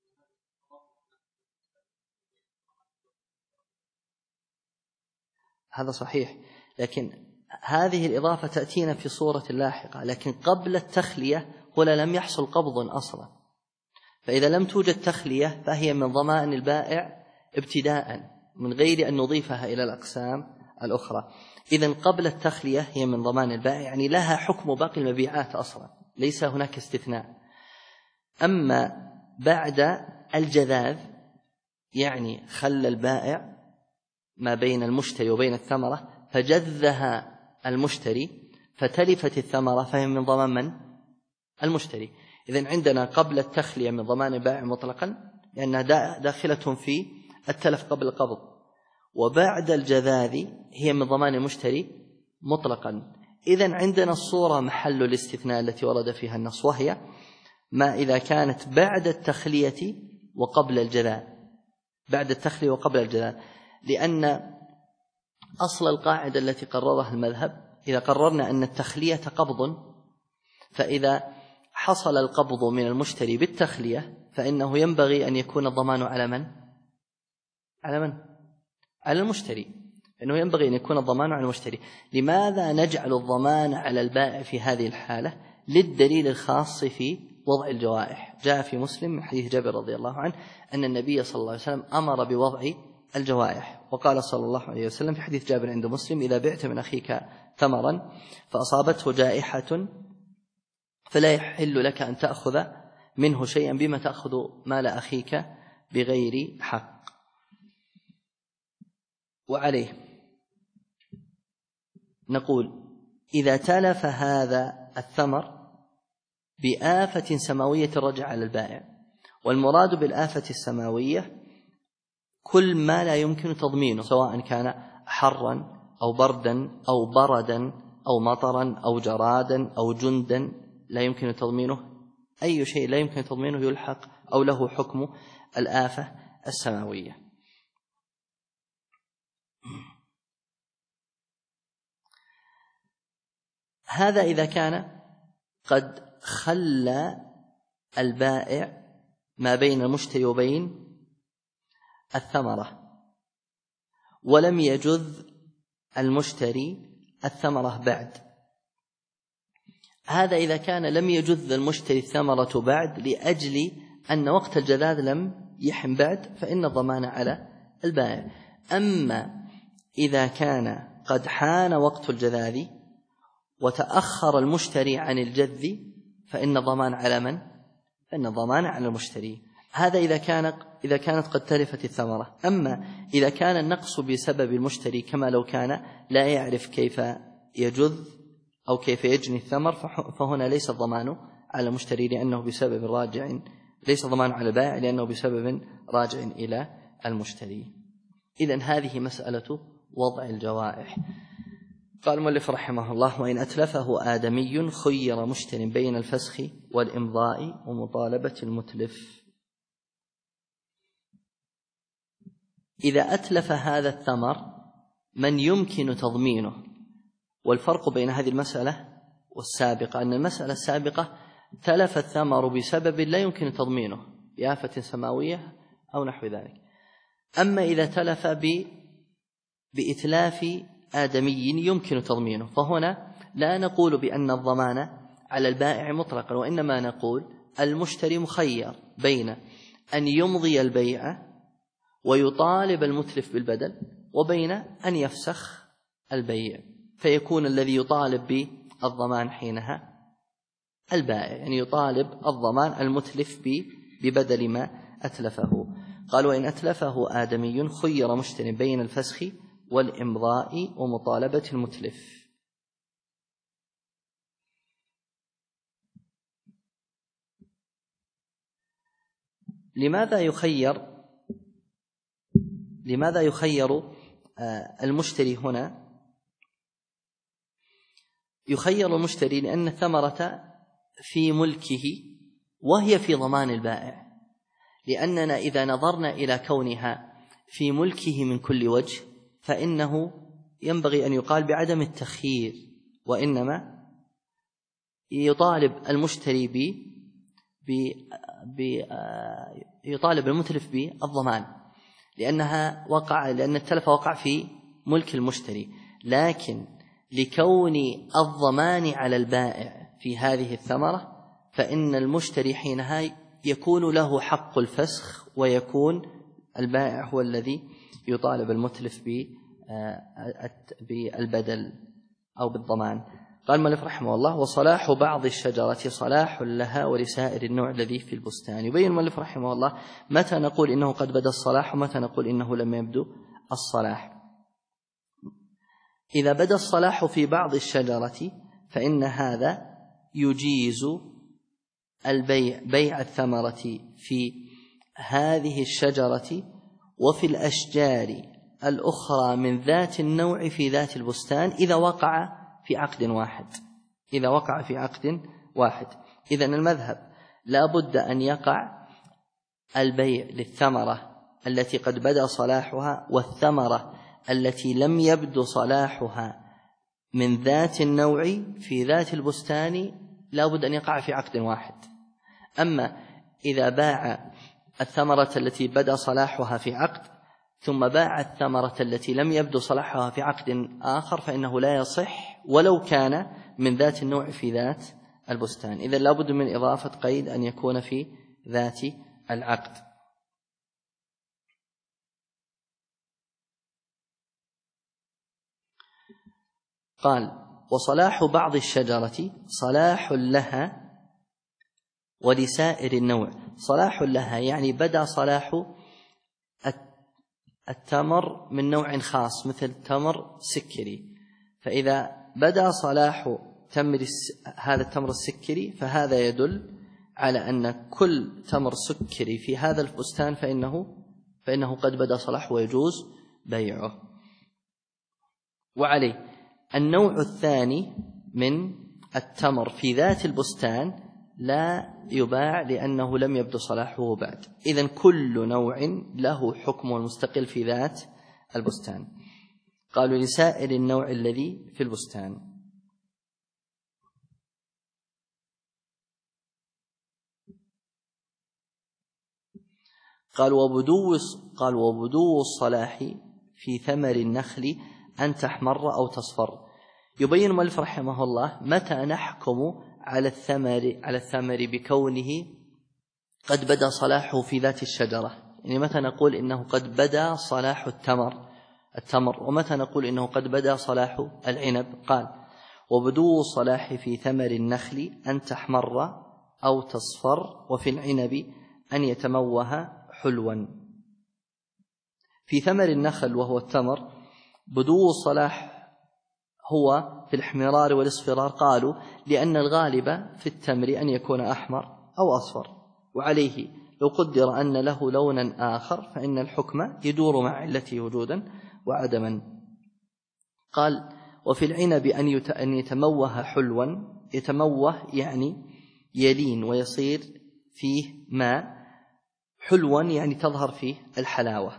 [SPEAKER 1] هذا صحيح، لكن هذه الإضافة تأتينا في صورة لاحقة. لكن قبل التخلية هنا لم يحصل قبض أصلا، فإذا لم توجد تخلية فهي من ضمان البائع ابتداء من غير أن نضيفها إلى الأقسام الأخرى. إذن قبل التخلية هي من ضمان البائع، يعني لها حكم باقي المبيعات أصلا، ليس هناك استثناء. أما بعد الجذاذ يعني خلى البائع ما بين المشتري وبين الثمرة فجذها المشتري فتلفت الثمرة فهي من ضمان من؟ المشتري. إذن عندنا قبل التخلية من ضمان البائع مطلقا لأنها داخلة في التلف قبل القبض، وبعد الجذاذ هي من ضمان المشتري مطلقا. إذن عندنا الصورة محل الاستثناء التي ورد فيها النص، وهي ما إذا كانت بعد التخلية وقبل الجذاذ. بعد التخلية وقبل الجذاذ، لأن أصل القاعدة التي قررها المذهب إذا قررنا أن التخلية قبض، فإذا حصل القبض من المشتري بالتخلية فإنه ينبغي أن يكون الضمان على من؟ على المشتري. إنه ينبغي أن يكون الضمان على المشتري. لماذا نجعل الضمان على البائع في هذه الحالة؟ للدليل الخاص في وضع الجوائح. جاء في مسلم من حديث جابر رضي الله عنه أن النبي صلى الله عليه وسلم أمر بوضع الجوائح، وقال صلى الله عليه وسلم في حديث جابر عند مسلم: إذا بعت من أخيك ثمرا فأصابته جائحة فلا يحل لك أن تأخذ منه شيئا بما تأخذ مال أخيك بغير حق. وعليه نقول: إذا تلف هذا الثمر بآفة سماوية رجع على البائع. والمراد بالآفة السماوية كل ما لا يمكن تضمينه، سواء كان حرا أو بردا أو بردا أو مطرا أو جرادا أو جندا لا يمكن تضمينه. أي شيء لا يمكن تضمينه يلحق أو له حكم الآفة السماوية. هذا إذا كان قد خلى البائع ما بين المشتري وبين الثمرة، ولم يجذ المشتري الثمرة بعد. هذا إذا كان لم يجذ المشتري الثمرة بعد لأجل أن وقت الجذاذ لم يحن بعد، فإن الضمان على البائع. أما إذا كان قد حان وقت الجذاذ وتأخر المشتري عن الجذ فإن الضمان على من؟ فإن الضمان على المشتري. هذا إذا كانت قد تلفت الثمرة. أما إذا كان النقص بسبب المشتري كما لو كان لا يعرف كيف يجذ أو كيف يجني الثمر، فهنا ليس الضمان على المشتري لأنه بسبب راجع، ليس الضمان على البائع لأنه بسبب راجع إلى المشتري. إذن هذه مسألة وضع الجوائح. قال المؤلف رحمه الله: وإن أتلفه آدمي خير مشتر بين الفسخ والإمضاء ومطالبة المتلف. إذا أتلف هذا الثمر من يمكن تضمينه. والفرق بين هذه المسألة والسابقة أن المسألة السابقة تلف الثمر بسبب لا يمكن تضمينه بآفة سماوية أو نحو ذلك. أما إذا تلف بإتلاف آدمي يمكن تضمينه، فهنا لا نقول بأن الضمان على البائع مطلقا، وإنما نقول المشتري مخير بين أن يمضي البيع ويطالب المتلف بالبدل وبين أن يفسخ البيع، فيكون الذي يطالب بالضمان حينها البائع، يعني يطالب الضمان المتلف ببدل ما أتلفه. قال: وإن أتلفه آدمي خير مشتر بين الفسخ والإمضاء ومطالبة المتلف. لماذا يخير المشتري هنا؟ يخير المشتري لأن الثمرة في ملكه وهي في ضمان البائع، لأننا إذا نظرنا إلى كونها في ملكه من كل وجه فإنه ينبغي أن يقال بعدم التخيير، وإنما يطالب المشتري يطالب المتلف بالضمان، لأن التلف وقع في ملك المشتري. لكن لكون الضمان على البائع في هذه الثمرة فإن المشتري حينها يكون له حق الفسخ، ويكون البائع هو الذي يطالب المتلف بالبدل أو بالضمان. قال المؤلف رحمه الله: وصلاح بعض الشجرة صلاح لها ولسائر النوع الذي في البستان. يبين المؤلف رحمه الله متى نقول إنه قد بدا الصلاح ومتى نقول إنه لم يبدو الصلاح. إذا بدا الصلاح في بعض الشجرة فإن هذا يجيز بيع الثمرة في هذه الشجرة وفي الأشجار الأخرى من ذات النوع في ذات البستان إذا وقع في عقد واحد. إذن المذهب لا بد أن يقع البيع للثمرة التي قد بدا صلاحها والثمرة التي لم يبدو صلاحها من ذات النوع في ذات البستان لا بد أن يقع في عقد واحد. أما إذا باع الثمرة التي بدا صلاحها في عقد ثم باع الثمرة التي لم يبدو صلاحها في عقد آخر فإنه لا يصح ولو كان من ذات النوع في ذات البستان. إذن لابد من إضافة قيد أن يكون في ذات العقد. قال: وصلاح بعض الشجرة صلاح لها ولسائر النوع. صلاح لها يعني بدا صلاح التمر من نوع خاص مثل تمر سكري، فإذا بدا صلاح هذا التمر السكري فهذا يدل على أن كل تمر سكري في هذا البستان فإنه قد بدا صلاح ويجوز بيعه. وعليه النوع الثاني من التمر في ذات البستان لا يباع لأنه لم يبدو صلاحه بعد. إذن كل نوع له حكم المستقل في ذات البستان. قالوا: لسائر النوع الذي في البستان. قال: وبدو الصلاح في ثمر النخل أن تحمر أو تصفر. يبين المؤلف رحمه الله متى نحكم على الثمر بكونه قد بدا صلاحه في ذات الشجرة، يعني متى نقول إنه قد بدا صلاح التمر ومتى نقول إنه قد بدا صلاح العنب. قال: وبدو الصلاح في ثمر النخل أن تحمر أو تصفر، وفي العنب أن يتموه حلوا. في ثمر النخل وهو التمر بدو الصلاح هو في الاحمرار والاصفرار، قالوا لأن الغالب في التمر أن يكون أحمر أو أصفر، وعليه لو قدر أن له لونا آخر فإن الحكم يدور مع علته وجودا وعدما. قال: وفي العنب أن يتموه حلوا. يتموه يعني يلين ويصير فيه ماء، حلوا يعني تظهر فيه الحلاوة.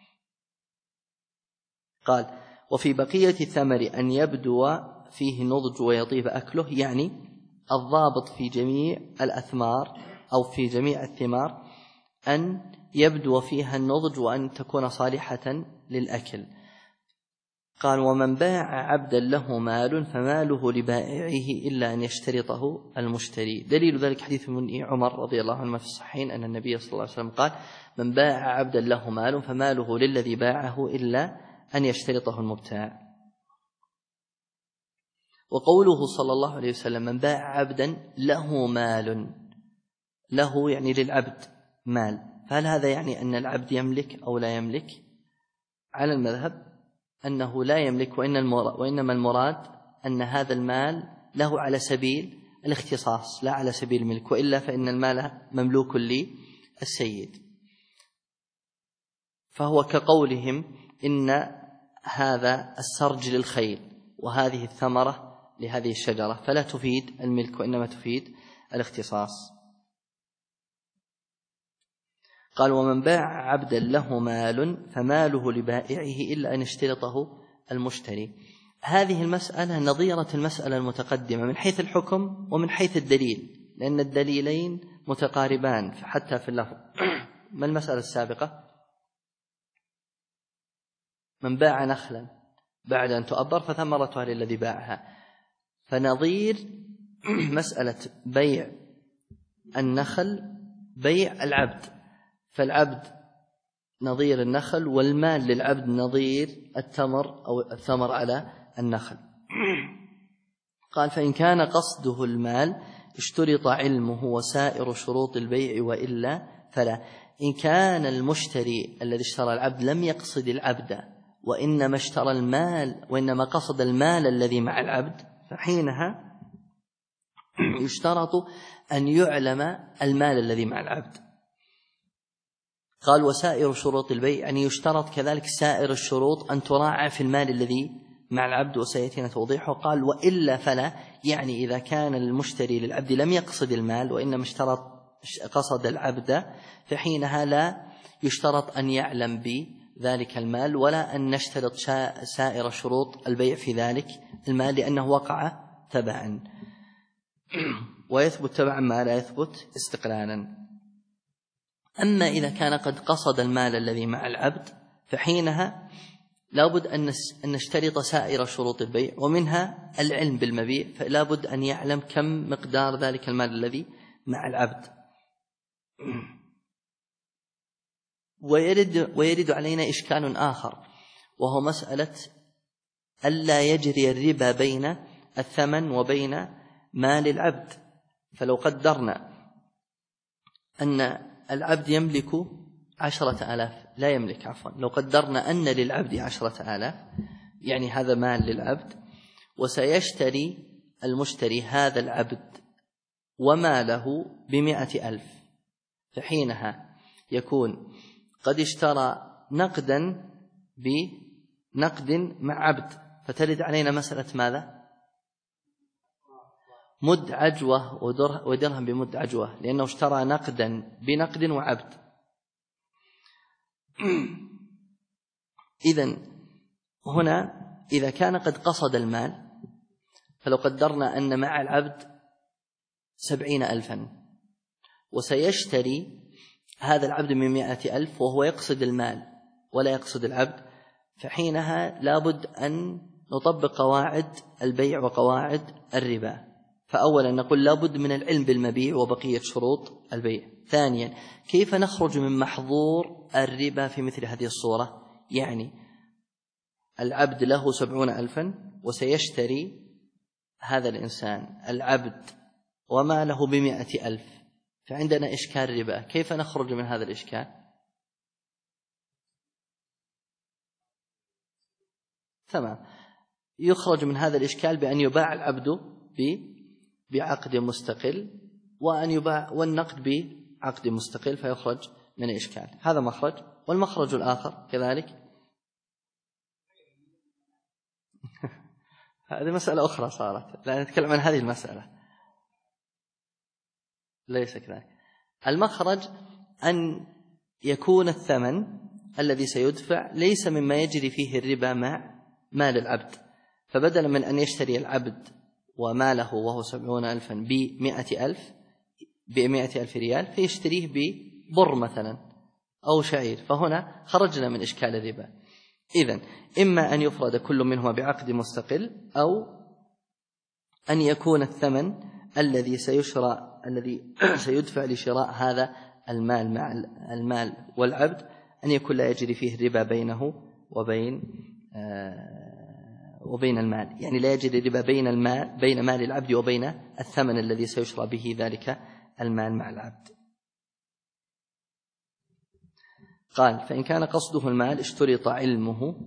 [SPEAKER 1] قال: وفي بقية الثمر أن يبدو فيه نضج ويطيب أكله، يعني الضابط في جميع الأثمار أو في جميع الثمار أن يبدو فيها النضج وأن تكون صالحة للأكل. قال: ومن باع عبدا له مال فماله لبائعه إلا أن يشترطه المشتري. دليل ذلك حديث من عمر رضي الله عنه في الصحيحين أن النبي صلى الله عليه وسلم قال: من باع عبدا له مال فماله للذي باعه إلا أن يشترطه المبتاع. وقوله صلى الله عليه وسلم: من باع عبدا له مال، له يعني للعبد مال، فهل هذا يعني أن العبد يملك أو لا يملك؟ على المذهب أنه لا يملك، وإنما المراد أن هذا المال له على سبيل الاختصاص لا على سبيل الملك، وإلا فإن المال مملوك للسيد. فهو كقولهم إن هذا السرج للخيل وهذه الثمرة لهذه الشجرة، فلا تفيد الملك وإنما تفيد الاختصاص. قال: ومن باع عبدا له مال فماله لبائعه إلا أن يشترطه المشتري. هذه المسألة نظيرة المسألة المتقدمة من حيث الحكم ومن حيث الدليل، لأن الدليلين متقاربان حتى في اللفظ. ما المسألة السابقة؟ من باع نخلا بعد أن تؤبر فثمرتها للذي باعها. فنظير مسألة بيع النخل بيع العبد، فالعبد نظير النخل والمال للعبد نظير التمر أو الثمر على النخل. قال: فإن كان قصده المال اشترط علمه وسائر شروط البيع وإلا فلا. إن كان المشتري الذي اشترى العبد لم يقصد العبد وإنما اشترى المال وإنما قصد المال الذي مع العبد، فحينها يشترط أن يعلم المال الذي مع العبد. قال: وسائر شروط البيع يعني يشترط كذلك سائر الشروط أن تراعى في المال الذي مع العبد، وسيأتينا توضيحه. قال: وإلا فلا، يعني إذا كان المشتري للعبد لم يقصد المال وإنما قصد العبد، فحينها لا يشترط أن يعلم بذلك المال ولا أن نشترط سائر شروط البيع في ذلك المال، لأنه وقع تبعا، ويثبت تبعا ما لا يثبت استقلالا. أما إذا كان قد قصد المال الذي مع العبد فحينها لابد أن نشترط سائر شروط البيع، ومنها العلم بالمبيع، فلا بد أن يعلم كم مقدار ذلك المال الذي مع العبد. ويرد علينا إشكال آخر، وهو مسألة ألا يجري الربا بين الثمن وبين مال العبد. فلو قدرنا أن العبد يملك 10,000، لا يملك، عفوا، لو قدرنا أن للعبد 10,000، يعني هذا مال للعبد، وسيشتري المشتري هذا العبد وماله 100,000، فحينها يكون قد اشترى نقدا بنقد مع عبد، فترد علينا مسألة ماذا؟ مد عجوة ودرهم بمد عجوة، لأنه اشترى نقدا بنقد وعبد. إذن هنا إذا كان قد قصد المال، فلو قدرنا أن مع العبد 70,000 وسيشتري هذا العبد من 100,000 وهو يقصد المال ولا يقصد العبد، فحينها لابد أن نطبق قواعد البيع وقواعد الربا. فأولا نقول لابد من العلم بالمبيع وبقية شروط البيع. ثانيا كيف نخرج من محظور الربا في مثل هذه الصورة؟ يعني العبد له 70,000 وسيشتري هذا الإنسان العبد وما له 100,000، فعندنا إشكال ربا، كيف نخرج من هذا الإشكال؟ تمام، يخرج من هذا الإشكال بأن يباع العبد بعقد مستقل، وأن يباع والنقد بعقد مستقل، فيخرج من الإشكال. هذا مخرج. والمخرج الآخر كذلك هذه مسألة أخرى صارت، لا نتكلم عن هذه المسألة، ليس كذلك. المخرج أن يكون الثمن الذي سيدفع ليس مما يجري فيه الربا مع مال العبد، فبدلا من أن يشتري العبد وماله وهو 70,000 ب100,000 ريال، فيشتريه ببر مثلا أو شعير، فهنا خرجنا من إشكال الربا. إذن إما أن يفرد كل منهما بعقد مستقل، أو أن يكون الثمن الذي سيدفع لشراء هذا المال مع المال والعبد أن يكون لا يجري فيه الربا بينه وبين المال، يعني لا يجري الربا بين مال العبد وبين الثمن الذي سيشرى به ذلك المال مع العبد. قال: فإن كان قصده المال اشترط علمه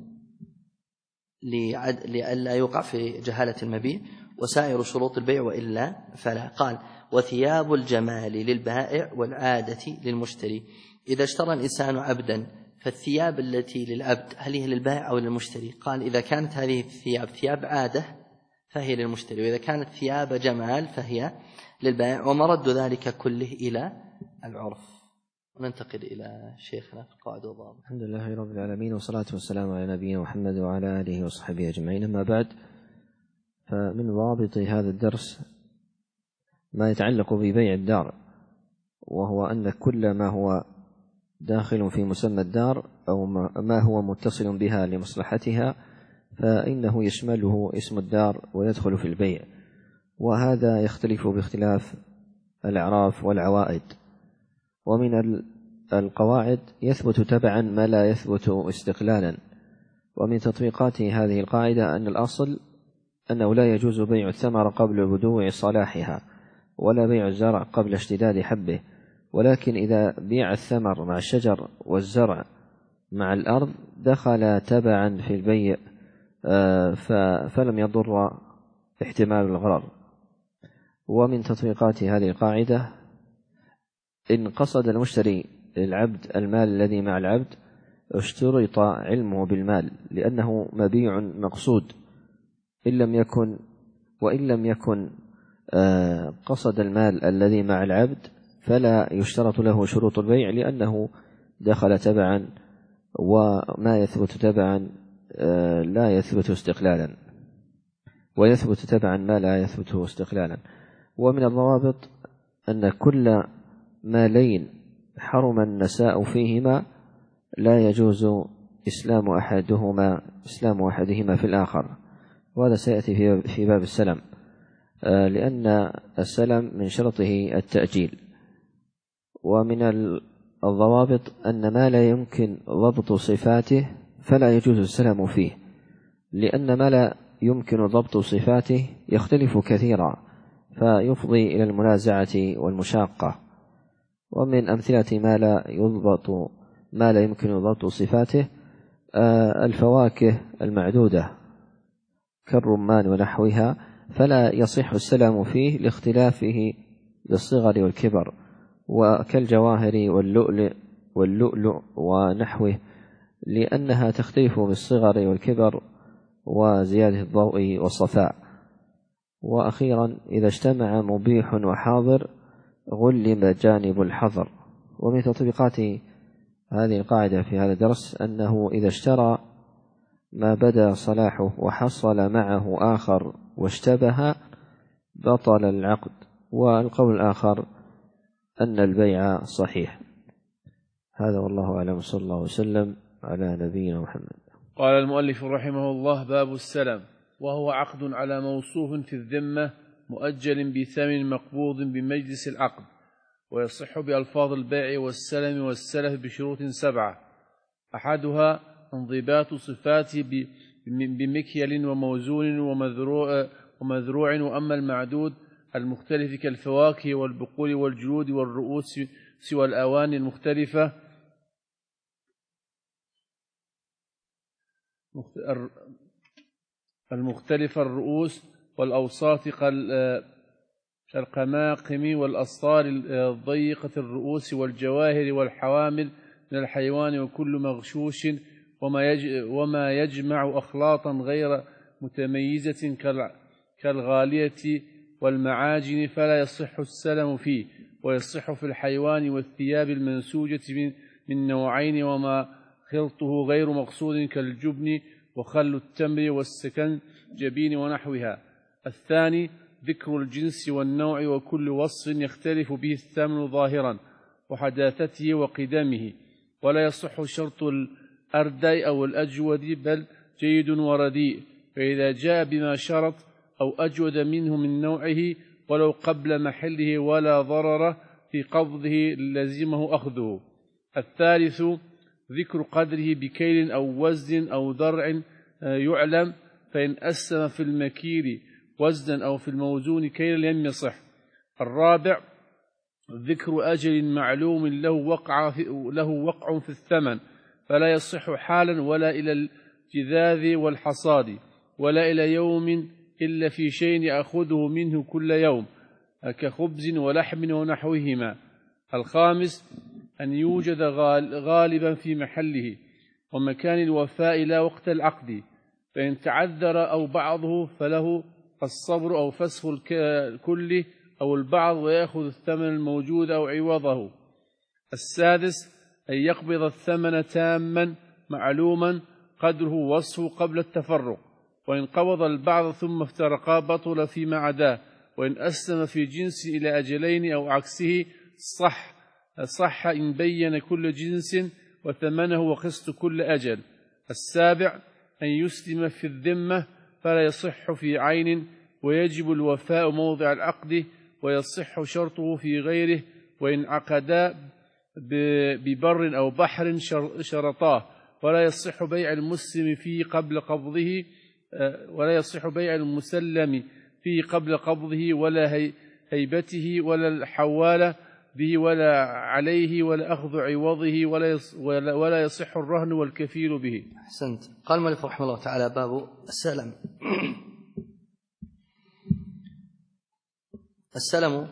[SPEAKER 1] لئلا يوقع في جهالة المبيع وسائر شروط البيع، وإلا فلا. قال: وثياب الجمال للبائع والعادة للمشتري. إذا اشترى الإنسان عبدا، فالثياب التي للعبد هل هي للبائع أو للمشتري؟ قال: إذا كانت هذه الثياب ثياب عادة فهي للمشتري، وإذا كانت ثياب جمال فهي للبائع، ومرد ذلك كله إلى العرف. وننتقل إلى شيخنا في القواعد والضوابط.
[SPEAKER 3] الحمد لله رب العالمين، والصلاة والسلام على نبينا محمد وعلى آله وصحبه أجمعين. أما بعد، فمن ضوابط هذا الدرس ما يتعلق ببيع الدار، وهو أن كل ما هو داخل في مسمى الدار أو ما هو متصل بها لمصلحتها فإنه يشمله اسم الدار ويدخل في البيع، وهذا يختلف باختلاف الأعراف والعوائد. ومن القواعد يثبت تبعا ما لا يثبت استقلالا، ومن تطبيقات هذه القاعدة أن الأصل أنه لا يجوز بيع الثمرة قبل بدو صلاحها، ولا بيع الزرع قبل اشتداد حبه، ولكن إذا بيع الثمر مع الشجر والزرع مع الأرض دخل تبعا في البيع فلم يضر احتمال الغرر. ومن تطبيقات هذه القاعدة إن قصد المشتري للعبد المال الذي مع العبد اشترط علمه بالمال، لأنه مبيع مقصود، وإن لم يكن قصد المال الذي مع العبد فلا يشترط له شروط البيع، لأنه دخل تبعا، وما يثبت تبعا لا يثبت استقلالا، ويثبت تبعا ما لا يثبت استقلالا. ومن الضوابط أن كل مالين حرم النساء فيهما لا يجوز إسلام أحدهما في الآخر، وهذا سيأتي في باب السلم، لأن السلم من شرطه التأجيل. ومن الضوابط أن ما لا يمكن ضبط صفاته فلا يجوز السلم فيه، لأن ما لا يمكن ضبط صفاته يختلف كثيرا فيفضي إلى المنازعة والمشاقة. ومن أمثلة ما لا يمكن ضبط صفاته الفواكه المعدودة كالرمان ونحوها، فلا يصح السلم فيه لاختلافه للصغر والكبر، وكالجواهر واللؤلؤ ونحوه، لأنها تختلف بالصغر والكبر وزيادة الضوء والصفاء. وأخيرا إذا اجتمع مبيح وحاضر غلب جانب الحظر. ومن تطبيقات هذه القاعدة في هذا الدرس أنه إذا اشترى ما بدا صلاحه وحصل معه آخر واشتبه بطل العقد، والقول الآخر أن البيع صحيح. هذا والله أعلم، صلى الله وسلم على نبينا محمد.
[SPEAKER 2] قال المؤلف رحمه الله: باب السلم، وهو عقد على موصوف في الذمة مؤجل بثمن مقبوض بمجلس العقد، ويصح بألفاظ البيع والسلم والسلف بشروط 7: أحدها انضباط صفاته بمكيل وموزون ومذروع، وأما المعدود المختلف كالفواكه والبقول والجلود والرؤوس سوى الأواني المختلفة الرؤوس والأوساط كالقماقم والأسطار الضيقة الرؤوس والجواهر والحوامل من الحيوان وكل مغشوش، وما يجمع أخلاطا غير متميزة كالغالية والمعاجن فلا يصح السلم فيه. ويصح في الحيوان والثياب المنسوجة من نوعين وما خلطه غير مقصود كالجبن وخل التمر والسكنجبين ونحوها. الثاني ذكر الجنس والنوع وكل وصف يختلف به الثمن ظاهرا وحداثته وقدمه، ولا يصح شرط الأردى أو الأجود بل جيد ورديء، فإذا جاء بما شرط أو أجود منه من نوعه ولو قبل محله ولا ضرر في قبضه لزمه أخذه. الثالث ذكر قدره بكيل أو وزن أو ذرع يعلم، فإن أسلم في المكيل وزنا أو في الموزون كيلا لم يصح. الرابع ذكر أجل معلوم له وقع في الثمن، فلا يصح حالا ولا إلى الجذاذ والحصاد ولا إلى يوم إلا في شيء يأخذه منه كل يوم كخبز ولحم ونحوهما. الخامس أن يوجد غالبا في محله ومكان الوفاء لا وقت العقد، فإن تعذر أو بعضه فله الصبر أو فسخ الكل أو البعض ويأخذ الثمن الموجود أو عوضه. السادس أن يقبض الثمن تاما معلوما قدره وصفه قبل التفرق، وإن قبض البعض ثم افترقا بطل فيما عداه، وإن أسلم في جنس إلى أجلين أو عكسه صح إن بين كل جنس وثمنه وقسط كل أجل. السابع أن يسلم في الذمة فلا يصح في عين، ويجب الوفاء موضع العقد، ويصح شرطه في غيره، وإن عقدا ببر أو بحر شرطاه، ولا يصح بيع المسلم فيه قبل قبضه ولا يصح بيع المسلم فيه قبل قبضه ولا هيبته ولا الحوالة به ولا عليه ولا أخذ عوضه ولا يصح الرهن والكفيل به.
[SPEAKER 1] أحسنت. قال المؤلف رحمه الله تعالى: باب السلم. السلم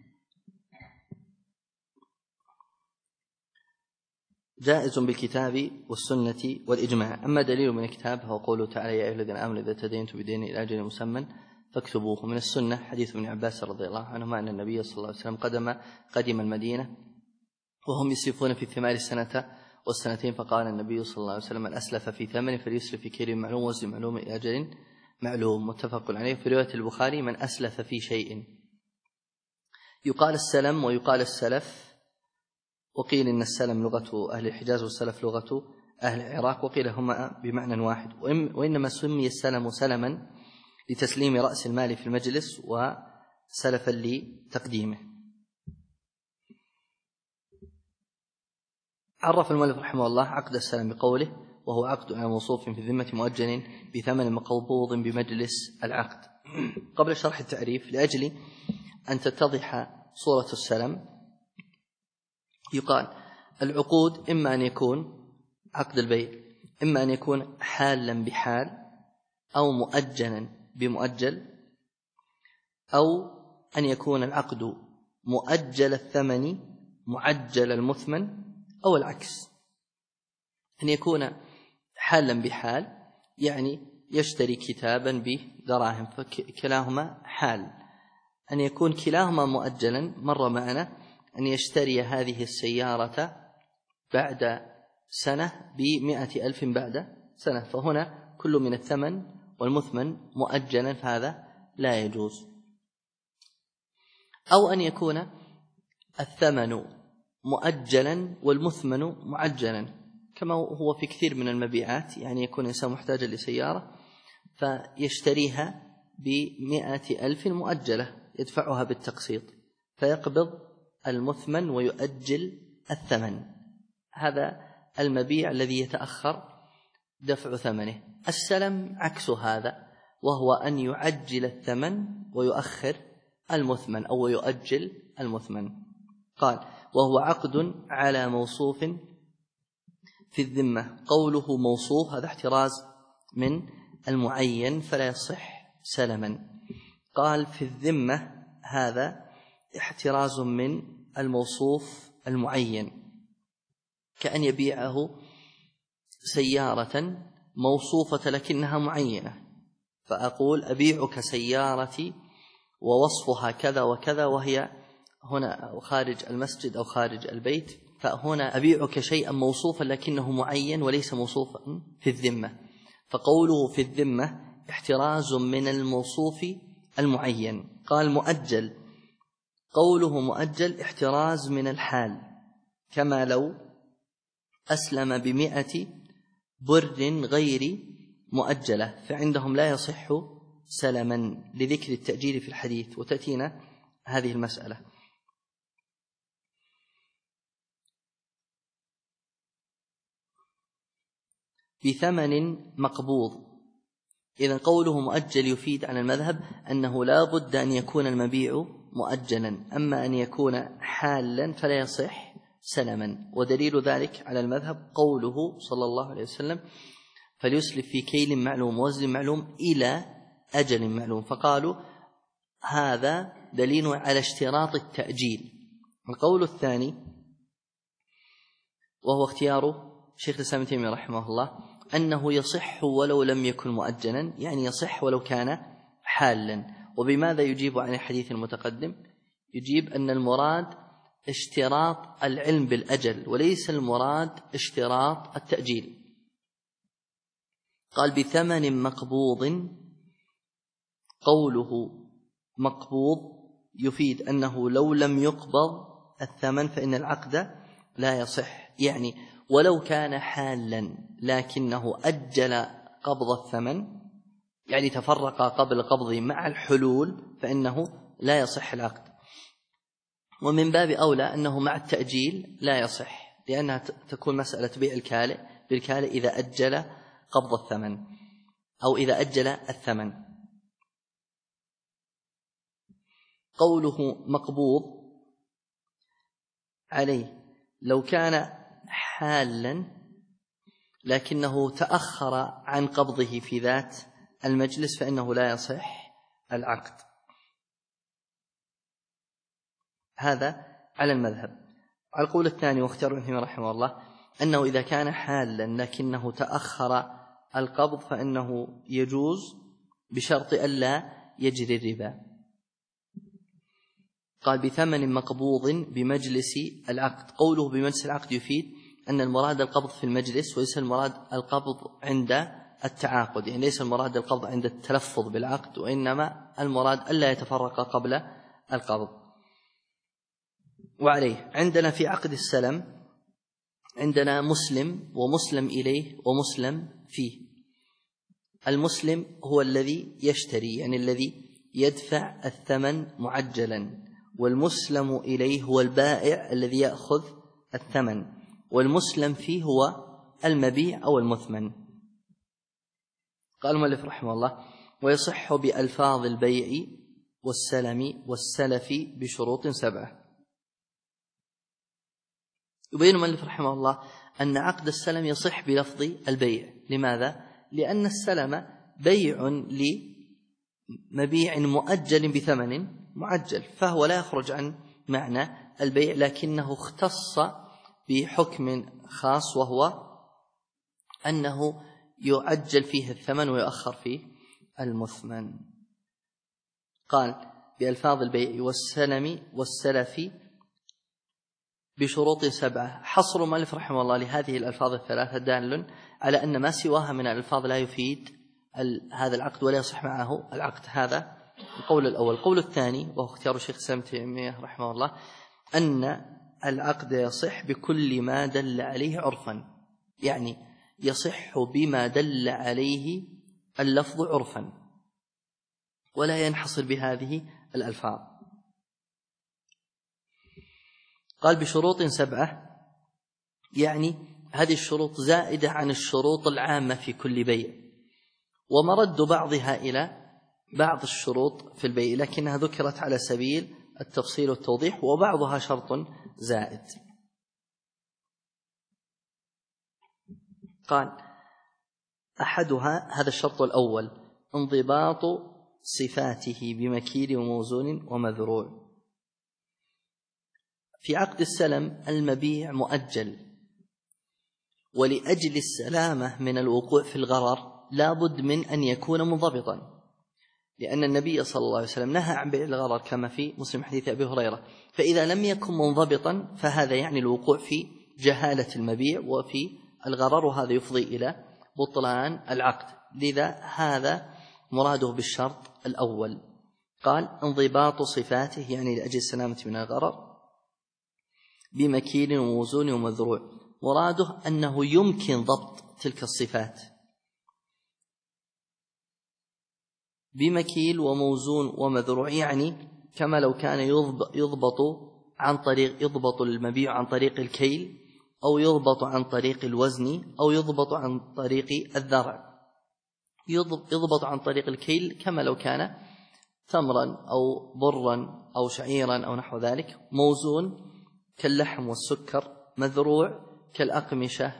[SPEAKER 1] جائز بالكتاب والسنة والإجماع، أما دليل من الكتاب هو قوله تعالى: يا أيها الذين آمنوا إذا تدينتم بدين إلى أجل مسمى فاكتبوه. من السنة حديث ابن عباس رضي الله عنهما أن النبي صلى الله عليه وسلم قدم المدينة وهم يسرفون في الثمار السنة والسنتين، فقال النبي صلى الله عليه وسلم: من أسلف في ثمن فليسرف في كيل معلوم وزن معلوم إلى أجل معلوم، متفق عليه. في رواية البخاري: من أسلف في شيء. يقال السلم ويقال السلف، وقيل إن السلم لغة أهل الحجاز والسلف لغة أهل العراق، وقيل هما بمعنى واحد. وإنما سمي السلم سلما لتسليم رأس المال في المجلس وسلفا لتقديمه. عرف المؤلف رحمه الله عقد السلم بقوله: وهو عقد على موصوف في الذمة مؤجل بثمن مقبوض بمجلس العقد. قبل شرح التعريف، لأجل أن تتضح صورة السلم، يقال: العقود إما أن يكون عقد البيع إما أن يكون حالا بحال، أو مؤجلا بمؤجل، أو أن يكون العقد مؤجل الثمن معجل المثمن، أو العكس. أن يكون حالا بحال يعني يشتري كتابا بدراهم، فكلاهما حال. أن يكون كلاهما مؤجلا، مر معنا أن يشتري هذه السيارة بعد سنة ب100,000 بعد سنة، فهنا كل من الثمن والمثمن مؤجلا، فهذا لا يجوز. أو أن يكون الثمن مؤجلا والمثمن معجلا، كما هو في كثير من المبيعات، يعني يكون إنسان محتاجا لسيارة فيشتريها ب100,000 مؤجلة يدفعها بالتقسيط، فيقبض المثمن ويؤجل الثمن. هذا المبيع الذي يتأخر دفع ثمنه. السلم عكس هذا، وهو أن يعجل الثمن ويؤخر المثمن أو يؤجل المثمن. قال: وهو عقد على موصوف في الذمة. قوله موصوف هذا احتراز من المعين فلا يصح سلما. قال في الذمة هذا احتراز من الموصوف المعين، كأن يبيعه سيارة موصوفة لكنها معينة، فأقول: أبيعك سيارتي ووصفها كذا وكذا، وهي هنا خارج المسجد أو خارج البيت، فهنا أبيعك شيئا موصوفا لكنه معين وليس موصوفا في الذمة. فقوله في الذمة احتراز من الموصوف المعين. قال مؤجل، قوله مؤجل احتراز من الحال، كما لو أسلم ب100 برد غير مؤجلة، فعندهم لا يصح سلما لذكر التأجيل في الحديث، وتأتينا هذه المسألة. بثمن مقبوض. إذن قوله مؤجل يفيد عن المذهب أنه لا بد أن يكون المبيع مؤجلا، أما أن يكون حالا فلا يصح سلما. ودليل ذلك على المذهب قوله صلى الله عليه وسلم: فليسلف في كيل معلوم ووزن معلوم إلى أجل معلوم. فقالوا هذا دليل على اشتراط التأجيل. القول الثاني وهو اختيار شيخ الإسلام ابن تيمية رحمه الله أنه يصح ولو لم يكن مؤجلا، يعني يصح ولو كان حالا. وبماذا يجيب عن الحديث المتقدم؟ يجيب أن المراد اشتراط العلم بالأجل وليس المراد اشتراط التأجيل. قال بثمن مقبوض. قوله مقبوض يفيد أنه لو لم يقبض الثمن فإن العقد لا يصح، يعني ولو كان حالا لكنه أجل قبض الثمن، يعني تفرق قبل قبضه مع الحلول، فإنه لا يصح العقد. ومن باب أولى أنه مع التأجيل لا يصح، لأنها تكون مسألة بيع الكالئ بالكالئ إذا أجل قبض الثمن أو إذا أجل الثمن. قوله مقبوض عليه لو كان حالا لكنه تأخر عن قبضه في ذات المجلس فإنه لا يصح العقد. هذا على المذهب. على القول الثاني واختار ابن تيمية رحمه الله أنه إذا كان حالا لكنه تأخر القبض فإنه يجوز بشرط ألا يجري الربا. قال بثمن مقبوض بمجلس العقد. قوله بمجلس العقد يفيد أن المراد القبض في المجلس وليس المراد القبض عند التعاقد، يعني ليس المراد القبض عند التلفظ بالعقد، وإنما المراد ألا يتفرق قبل القبض. وعليه عندنا في عقد السلم عندنا مسلم ومسلم إليه ومسلم فيه. المسلم هو الذي يشتري، يعني الذي يدفع الثمن معجلا، والمسلم إليه هو البائع الذي يأخذ الثمن، والمسلم فيه هو المبيع أو المثمن. قال المؤلف رحمه الله: ويصح بألفاظ البيع والسلم والسلف بشروط 7. يبين المؤلف رحمه الله أن عقد السلم يصح بلفظ البيع. لماذا؟ لأن السلم بيع لمبيع مؤجل بثمن معجل، فهو لا يخرج عن معنى البيع، لكنه اختص بحكم خاص، وهو أنه يعجل فيه الثمن ويؤخر فيه المثمن. قال: بألفاظ البيع والسلم والسلف بشروط 7. حصر المؤلف رحمه الله لهذه الألفاظ الثلاثة دال على أن ما سواها من الألفاظ لا يفيد هذا العقد ولا يصح معه العقد. هذا القول الأول. القول الثاني، وهو اختيار الشيخ الإسلام ابن تيمية رحمه الله، أن العقد يصح بكل ما دل عليه عرفا، يعني يصح بما دل عليه اللفظ عرفا، ولا ينحصر بهذه الألفاظ. قال: بشروط 7، يعني هذه الشروط زائدة عن الشروط العامة في كل بيع، ومرد بعضها إلى بعض الشروط في البيع، لكنها ذكرت على سبيل التفصيل والتوضيح، وبعضها شرط زائد. قال: أحدها، هذا الشرط الأول، انضباط صفاته بمكيل وموزون ومذروع. في عقد السلم المبيع مؤجل، ولأجل السلامة من الوقوع في الغرر لا بد من أن يكون منضبطا، لأن النبي صلى الله عليه وسلم نهى عن بيع الغرر كما في مسلم حديث أبي هريرة. فإذا لم يكن منضبطا فهذا يعني الوقوع في جهالة المبيع وفي الغرر، وهذا يفضي إلى بطلان العقد. لذا هذا مراده بالشرط الأول. قال: انضباط صفاته، يعني لأجل السلامة من الغرر، بمكيل وموزون ومذروع. مراده أنه يمكن ضبط تلك الصفات بمكيل وموزون ومذروع، يعني كما لو كان يضبط المبيع عن طريق الكيل، أو يضبط عن طريق الوزن، أو يضبط عن طريق الذرع. يضبط عن طريق الكيل كما لو كان تمرا أو برا أو شعيرا أو نحو ذلك. موزون كاللحم والسكر. مذروع كالأقمشة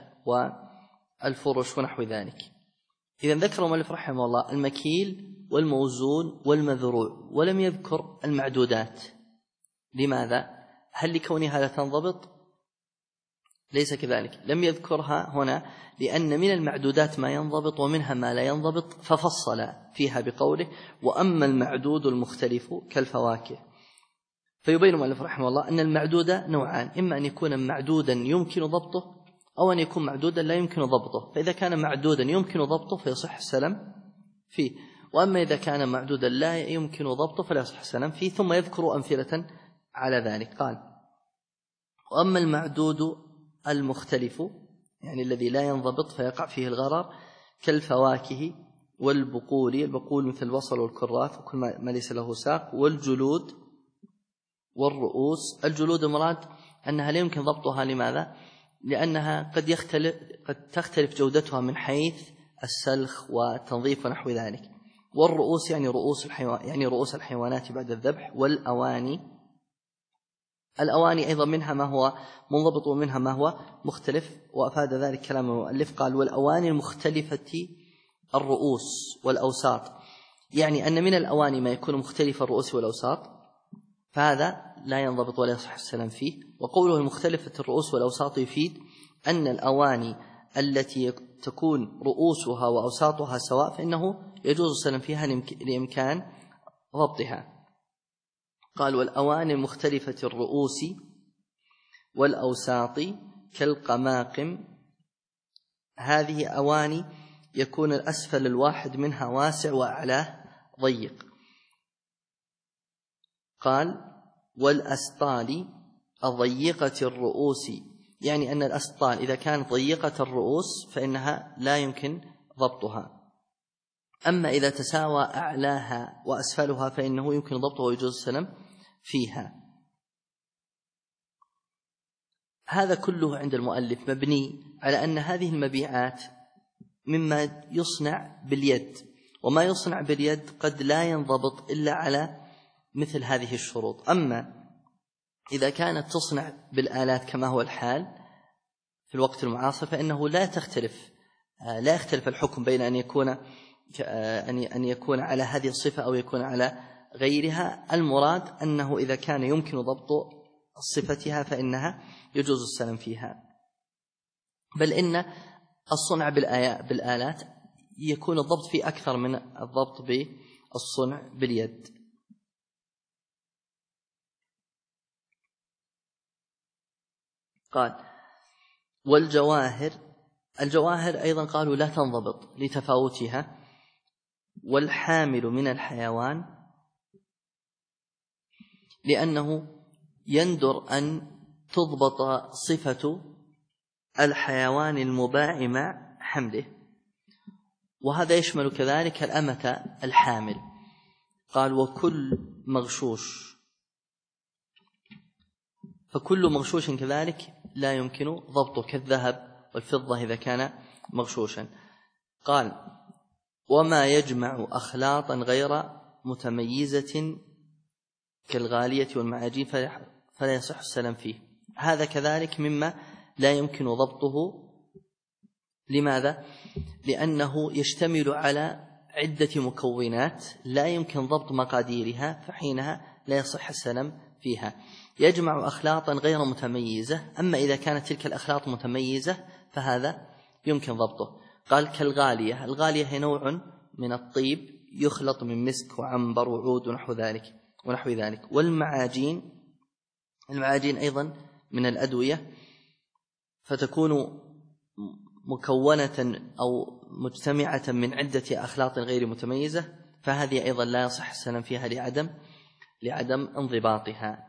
[SPEAKER 1] والفرش ونحو ذلك. إذن ذكر المؤلف رحمه الله المكيل والموزون والمذروع، ولم يذكر المعدودات. لماذا؟ هل لكونها لا تنضبط؟ ليس كذلك، لم يذكرها هنا لأن من المعدودات ما ينضبط ومنها ما لا ينضبط، ففصل فيها بقوله: وأما المعدود المختلف كالفواكه. فيبين المؤلف رحمه الله أن المعدود نوعان: إما أن يكون معدودا يمكن ضبطه، أو أن يكون معدودا لا يمكن ضبطه. فإذا كان معدودا يمكن ضبطه فيصح السلم فيه، وأما إذا كان معدودا لا يمكن ضبطه فلا يصح السلم فيه. ثم يذكر أمثلة على ذلك. قال: وأما المعدود المختلف، يعني الذي لا ينضبط فيقع فيه الغرر، كالفواكه والبقول. البقول مثل البصل والكراث وكل ما ليس له ساق، والجلود والرؤوس. الجلود المراد أنها لا يمكن ضبطها. لماذا؟ لأنها قد تختلف جودتها من حيث السلخ والتنظيف ونحو ذلك. والرؤوس يعني رؤوس الحيوانات بعد الذبح. والأواني، الأواني أيضا منها ما هو منضبط ومنها ما هو مختلف، وأفاد ذلك كلام المؤلف. قال: والأواني المختلفة الرؤوس والأوساط، يعني أن من الأواني ما يكون مختلف الرؤوس والأوساط، فهذا لا ينضبط ولا يصح السلام فيه. وقوله المختلفة الرؤوس والأوساط يفيد أن الأواني التي تكون رؤوسها وأوساطها سواء فإنه يجوز السلام فيها لإمكان ضبطها. قال: والأواني المختلفة الرؤوس والأوساط كالقماقم. هذه أواني يكون الأسفل الواحد منها واسع وأعلاه ضيق. قال: والأسطال الضيقة الرؤوس يعني أن الأسطال إذا كانت ضيقة الرؤوس فإنها لا يمكن ضبطها، أما إذا تساوى أعلاها وأسفلها فإنه يمكن ضبطها ويجوز السلام فيها. هذا كله عند المؤلف مبني على أن هذه المبيعات مما يصنع باليد، وما يصنع باليد قد لا ينضبط إلا على مثل هذه الشروط. أما إذا كانت تصنع بالآلات كما هو الحال في الوقت المعاصر فإنه لا يختلف الحكم بين أن يكون على هذه الصفة أو يكون على غيرها. المراد أنه إذا كان يمكن ضبط صفتها فإنها يجوز السلام فيها، بل إن الصنع بالآلات يكون الضبط فيه أكثر من الضبط بالصنع باليد. قال الجواهر أيضا قالوا لا تنضبط لتفاوتها، والحامل من الحيوان لأنه يندر أن تضبط صفة الحيوان المباع مع حمله، وهذا يشمل كذلك الأمة الحامل. قال وكل مغشوش، فكل مغشوش كذلك لا يمكن ضبطه كالذهب والفضة إذا كان مغشوشا. قال وما يجمع أخلاطا غير متميزة كالغالية والمعاجين فلا يصح السلام فيه. هذا كذلك مما لا يمكن ضبطه. لماذا؟ لأنه يشتمل على عدة مكونات لا يمكن ضبط مقاديرها، فحينها لا يصح السلام فيها. يجمع أخلاطا غير متميزة، أما إذا كانت تلك الأخلاط متميزة فهذا يمكن ضبطه. قال كالغالية، الغالية هي نوع من الطيب يخلط من مسك وعنبر وعود ونحو ذلك. والمعاجين أيضا من الأدوية، فتكون مكونة أو مجتمعة من عدة أخلاط غير متميزة، فهذه أيضا لا يصح السلام فيها لعدم انضباطها.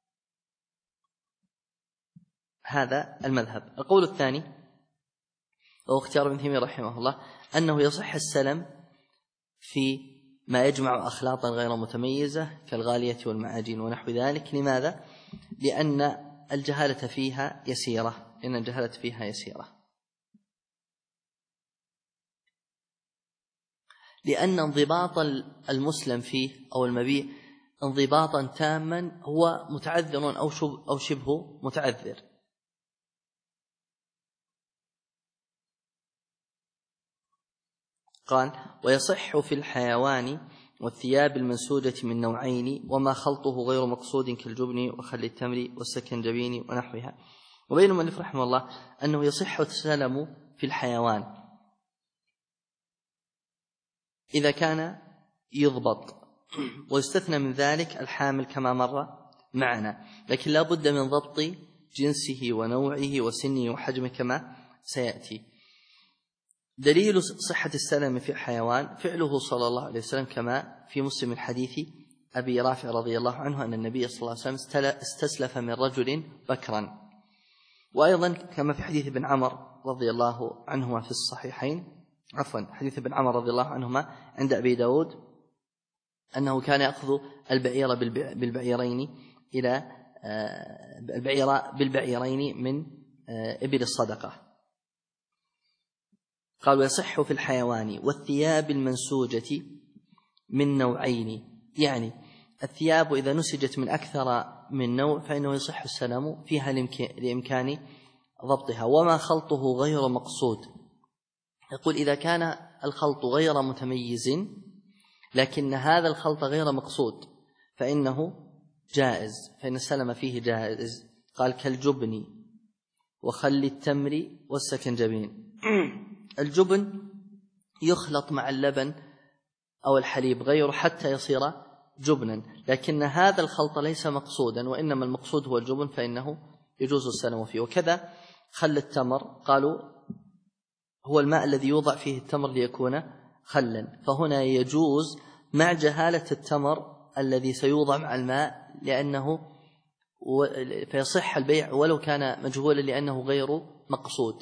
[SPEAKER 1] هذا المذهب. القول الثاني وهو اختيار ابن تيمية رحمه الله أنه يصح السلام في ما يجمع أخلاطا غير متميزة كالغالية والمعاجين ونحو ذلك. لماذا؟ لأن الجهالة فيها يسيرة، لأن انضباط المسلم فيه أو المبيع انضباطا تاما هو متعذر أو شبه متعذر. قال ويصح في الحيوان والثياب المنسوجة من نوعين وما خلطه غير مقصود كالجبن وخل التمر والسكنجبين ونحوها. وبين المؤلف رحمه الله أنه يصح السلم في الحيوان إذا كان يضبط، ويستثنى من ذلك الحامل كما مر معنا، لكن لا بد من ضبط جنسه ونوعه وسنه وحجمه كما سيأتي. دليل صحة السلم في الحيوان فعله صلى الله عليه وسلم كما في مسلم من حديث أبي رافع رضي الله عنه أن النبي صلى الله عليه وسلم استسلف من رجل بكرا. وأيضا كما في حديث ابن عمر رضي الله عنهما في الصحيحين، حديث ابن عمر رضي الله عنهما عند أبي داود أنه كان يأخذ البعير بالبعيرين من إبل الصدقة. قال ويصح في الحيوان والثياب المنسوجة من نوعين، يعني الثياب إذا نسجت من أكثر من نوع فإنه يصح السلام فيها لإمكان ضبطها. وما خلطه غير مقصود، يقول إذا كان الخلط غير متميز لكن هذا الخلط غير مقصود فإنه جائز، فإن السلام فيه جائز. قال كالجبن وخل التمر والسكنجبين. الجبن يخلط مع اللبن أو الحليب غيره حتى يصير جبنا، لكن هذا الخلط ليس مقصودا وإنما المقصود هو الجبن، فإنه يجوز السلام فيه. وكذا خل التمر، قالوا هو الماء الذي يوضع فيه التمر ليكون خلا، فهنا يجوز مع جهالة التمر الذي سيوضع مع الماء، لأنه فيصح البيع ولو كان مجهولا لأنه غير مقصود.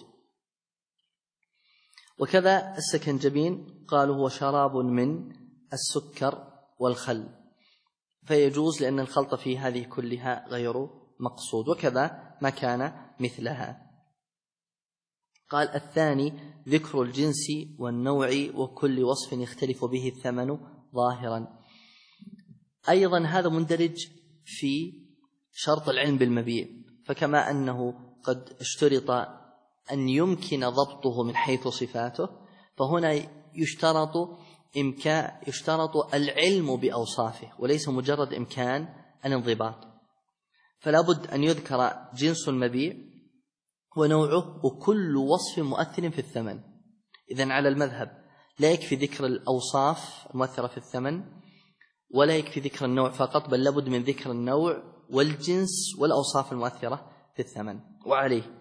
[SPEAKER 1] وكذا السكنجبين قالوا هو شراب من السكر والخل، فيجوز لأن الخلط في هذه كلها غير مقصود، وكذا ما كان مثلها. قال الثاني ذكر الجنس والنوع وكل وصف يختلف به الثمن ظاهرا. أيضا هذا مندرج في شرط العلم بالمبيع، فكما أنه قد اشترط أن يمكن ضبطه من حيث صفاته، فهنا يشترط العلم بأوصافه وليس مجرد إمكان الانضباط. فلا بد أن يذكر جنس المبيع ونوعه وكل وصف مؤثر في الثمن. إذن على المذهب لا يكفي ذكر الأوصاف المؤثرة في الثمن ولا يكفي ذكر النوع فقط، بل لابد من ذكر النوع والجنس والأوصاف المؤثرة في الثمن. وعليه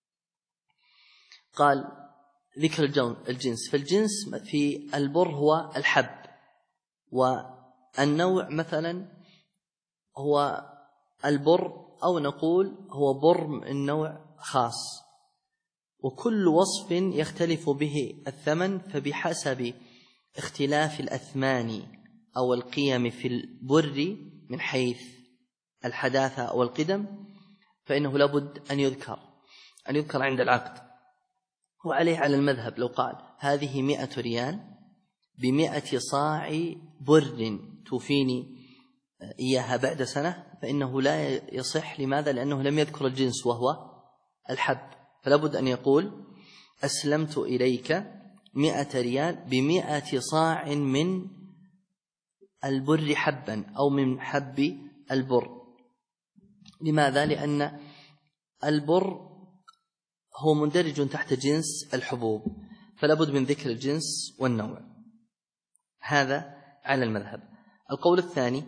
[SPEAKER 1] قال ذكر الجنس، فالجنس في البر هو الحب، والنوع مثلا هو البر، أو نقول هو بر النوع خاص. وكل وصف يختلف به الثمن فبحسب اختلاف الأثمان أو القيم في البر من حيث الحداثة أو القدم فإنه لابد أن يذكر عند العقد. وعليه على المذهب لو قال هذه 100 ريال ب100 صاع بر توفيني إياها بعد سنة، فإنه لا يصح. لماذا؟ لأنه لم يذكر الجنس وهو الحب، فلا بد أن يقول أسلمت إليك 100 ريال ب100 صاع من البر حبا أو من حب البر. لماذا؟ لأن البر هو مندرج تحت جنس الحبوب، فلا بد من ذكر الجنس والنوع. هذا على المذهب. القول الثاني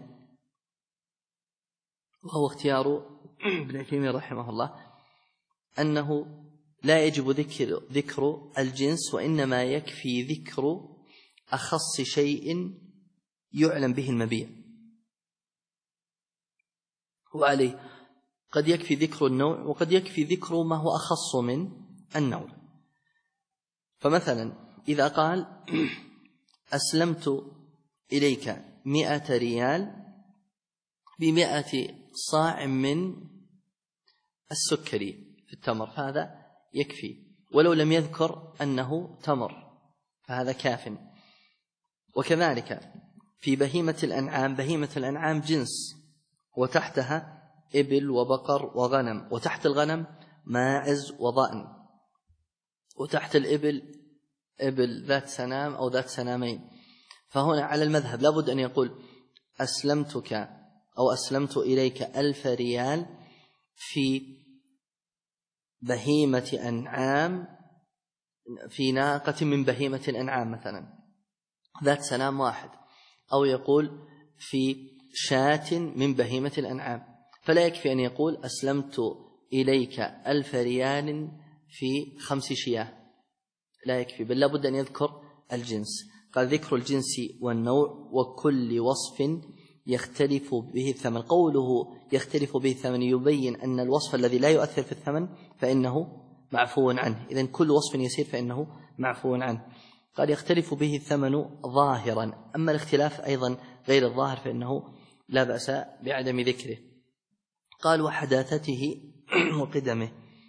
[SPEAKER 1] وهو اختيار ابن عثيمين رحمه الله أنه لا يجب ذكر الجنس، وإنما يكفي ذكر أخص شيء يعلم به المبيع. وعليه قد يكفي ذكر النوع وقد يكفي ذكر ما هو أخص من النوع. فمثلا إذا قال أسلمت إليك 100 ريال ب100 صاع من السكري في التمر، فهذا يكفي ولو لم يذكر أنه تمر، فهذا كاف. وكذلك في بهيمة الأنعام جنس، وتحتها إبل وبقر وغنم، وتحت الغنم ماعز وضأن، وتحت الإبل إبل ذات سنام أو ذات سنامين. فهنا على المذهب لابد أن يقول أسلمتك أو أسلمت إليك 1000 ريال في بهيمة أنعام، في ناقة من بهيمة الأنعام مثلا ذات سنام واحد، أو يقول في شاة من بهيمة الأنعام. فلا يكفي أن يقول أسلمت إليك 1000 ريال في 5 شياه، لا يكفي، بل لابد أن يذكر الجنس. قال ذكر الجنس والنوع وكل وصف يختلف به الثمن. قوله يختلف به الثمن يبين أن الوصف الذي لا يؤثر في الثمن فإنه معفو عنه، إذن كل وصف يسير فإنه معفو عنه. قال يختلف به الثمن ظاهرا، أما الاختلاف أيضا غير الظاهر فإنه لا بأس بعدم ذكره. قال وحداثته وقدمه،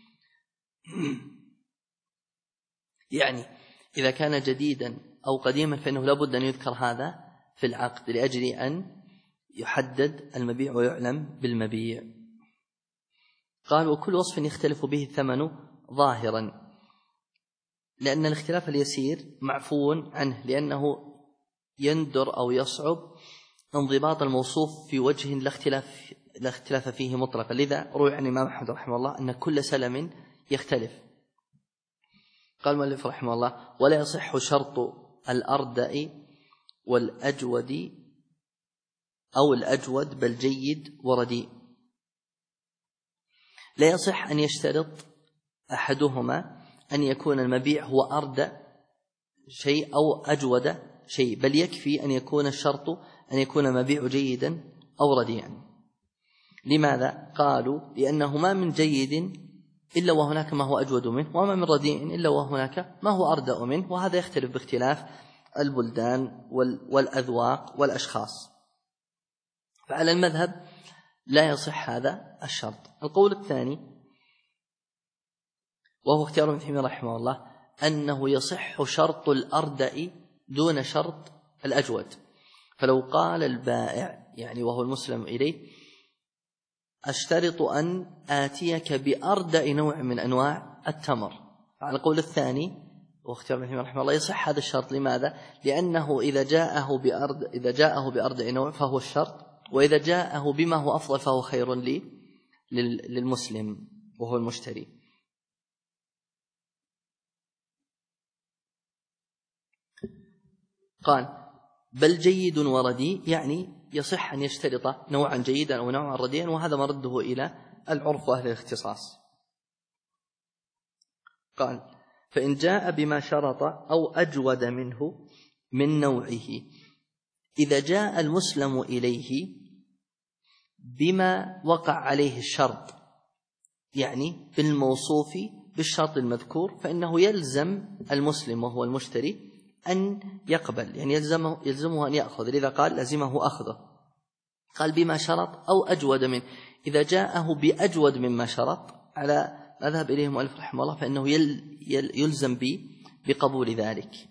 [SPEAKER 1] يعني إذا كان جديدا أو قديما فإنه لابد أن يذكر هذا في العقد لأجل أن يحدد المبيع ويعلم بالمبيع. قال وكل وصف يختلف به الثمن ظاهرا، لأن الاختلاف اليسير معفو عنه، لأنه يندر أو يصعب انضباط الموصوف في وجه لا اختلاف فيه مطلقا. لذا روي عن الإمام أحمد رحمه الله أن كل سلم يختلف. قال المؤلف رحمه الله ولا يصح شرط الأردأ والأجود أو الأجود بل جيد ورديء. لا يصح أن يشترط أحدهما أن يكون المبيع هو أردأ شيء أو أجود شيء، بل يكفي أن يكون الشرط أن يكون المبيع جيدا أو رديئا. لماذا؟ قالوا لأنه ما من جيد إلا وهناك ما هو أجود منه، وما من رديء إلا وهناك ما هو أردأ منه، وهذا يختلف باختلاف البلدان والأذواق والأشخاص. فعلى المذهب لا يصح هذا الشرط. القول الثاني وهو اختيار ابن تيمية رحمه الله أنه يصح شرط الأردأ دون شرط الأجود. فلو قال البائع يعني وهو المسلم إليه أشترط أن آتيك بأردأ نوع من أنواع التمر، على القول الثاني واختيار ابن تيمية رحمه الله يصح هذا الشرط. لماذا؟ لأنه إذا جاءه بأردأ نوع فهو الشرط، وإذا جاءه بما هو أفضل فهو خير للمسلم وهو المشتري. قال بل جيد ورديء، يعني يصح أن يشترط نوعا جيدا أو نوعا رديئا، وهذا مرده إلى العرف وأهل الاختصاص. قال فإن جاء بما شرط أو أجود منه من نوعه، إذا جاء المسلم إليه بما وقع عليه الشرط يعني بالموصوف بالشرط المذكور، فإنه يلزم المسلم وهو المشتري أن يقبل، يعني يلزمه أن يأخذ، لذا قال لزمه أخذه. قال بما شرط أو أجود منه، إذا جاءه بأجود مما شرط على مذهب إليه المؤلف رحمه الله فإنه يلزم بقبول ذلك.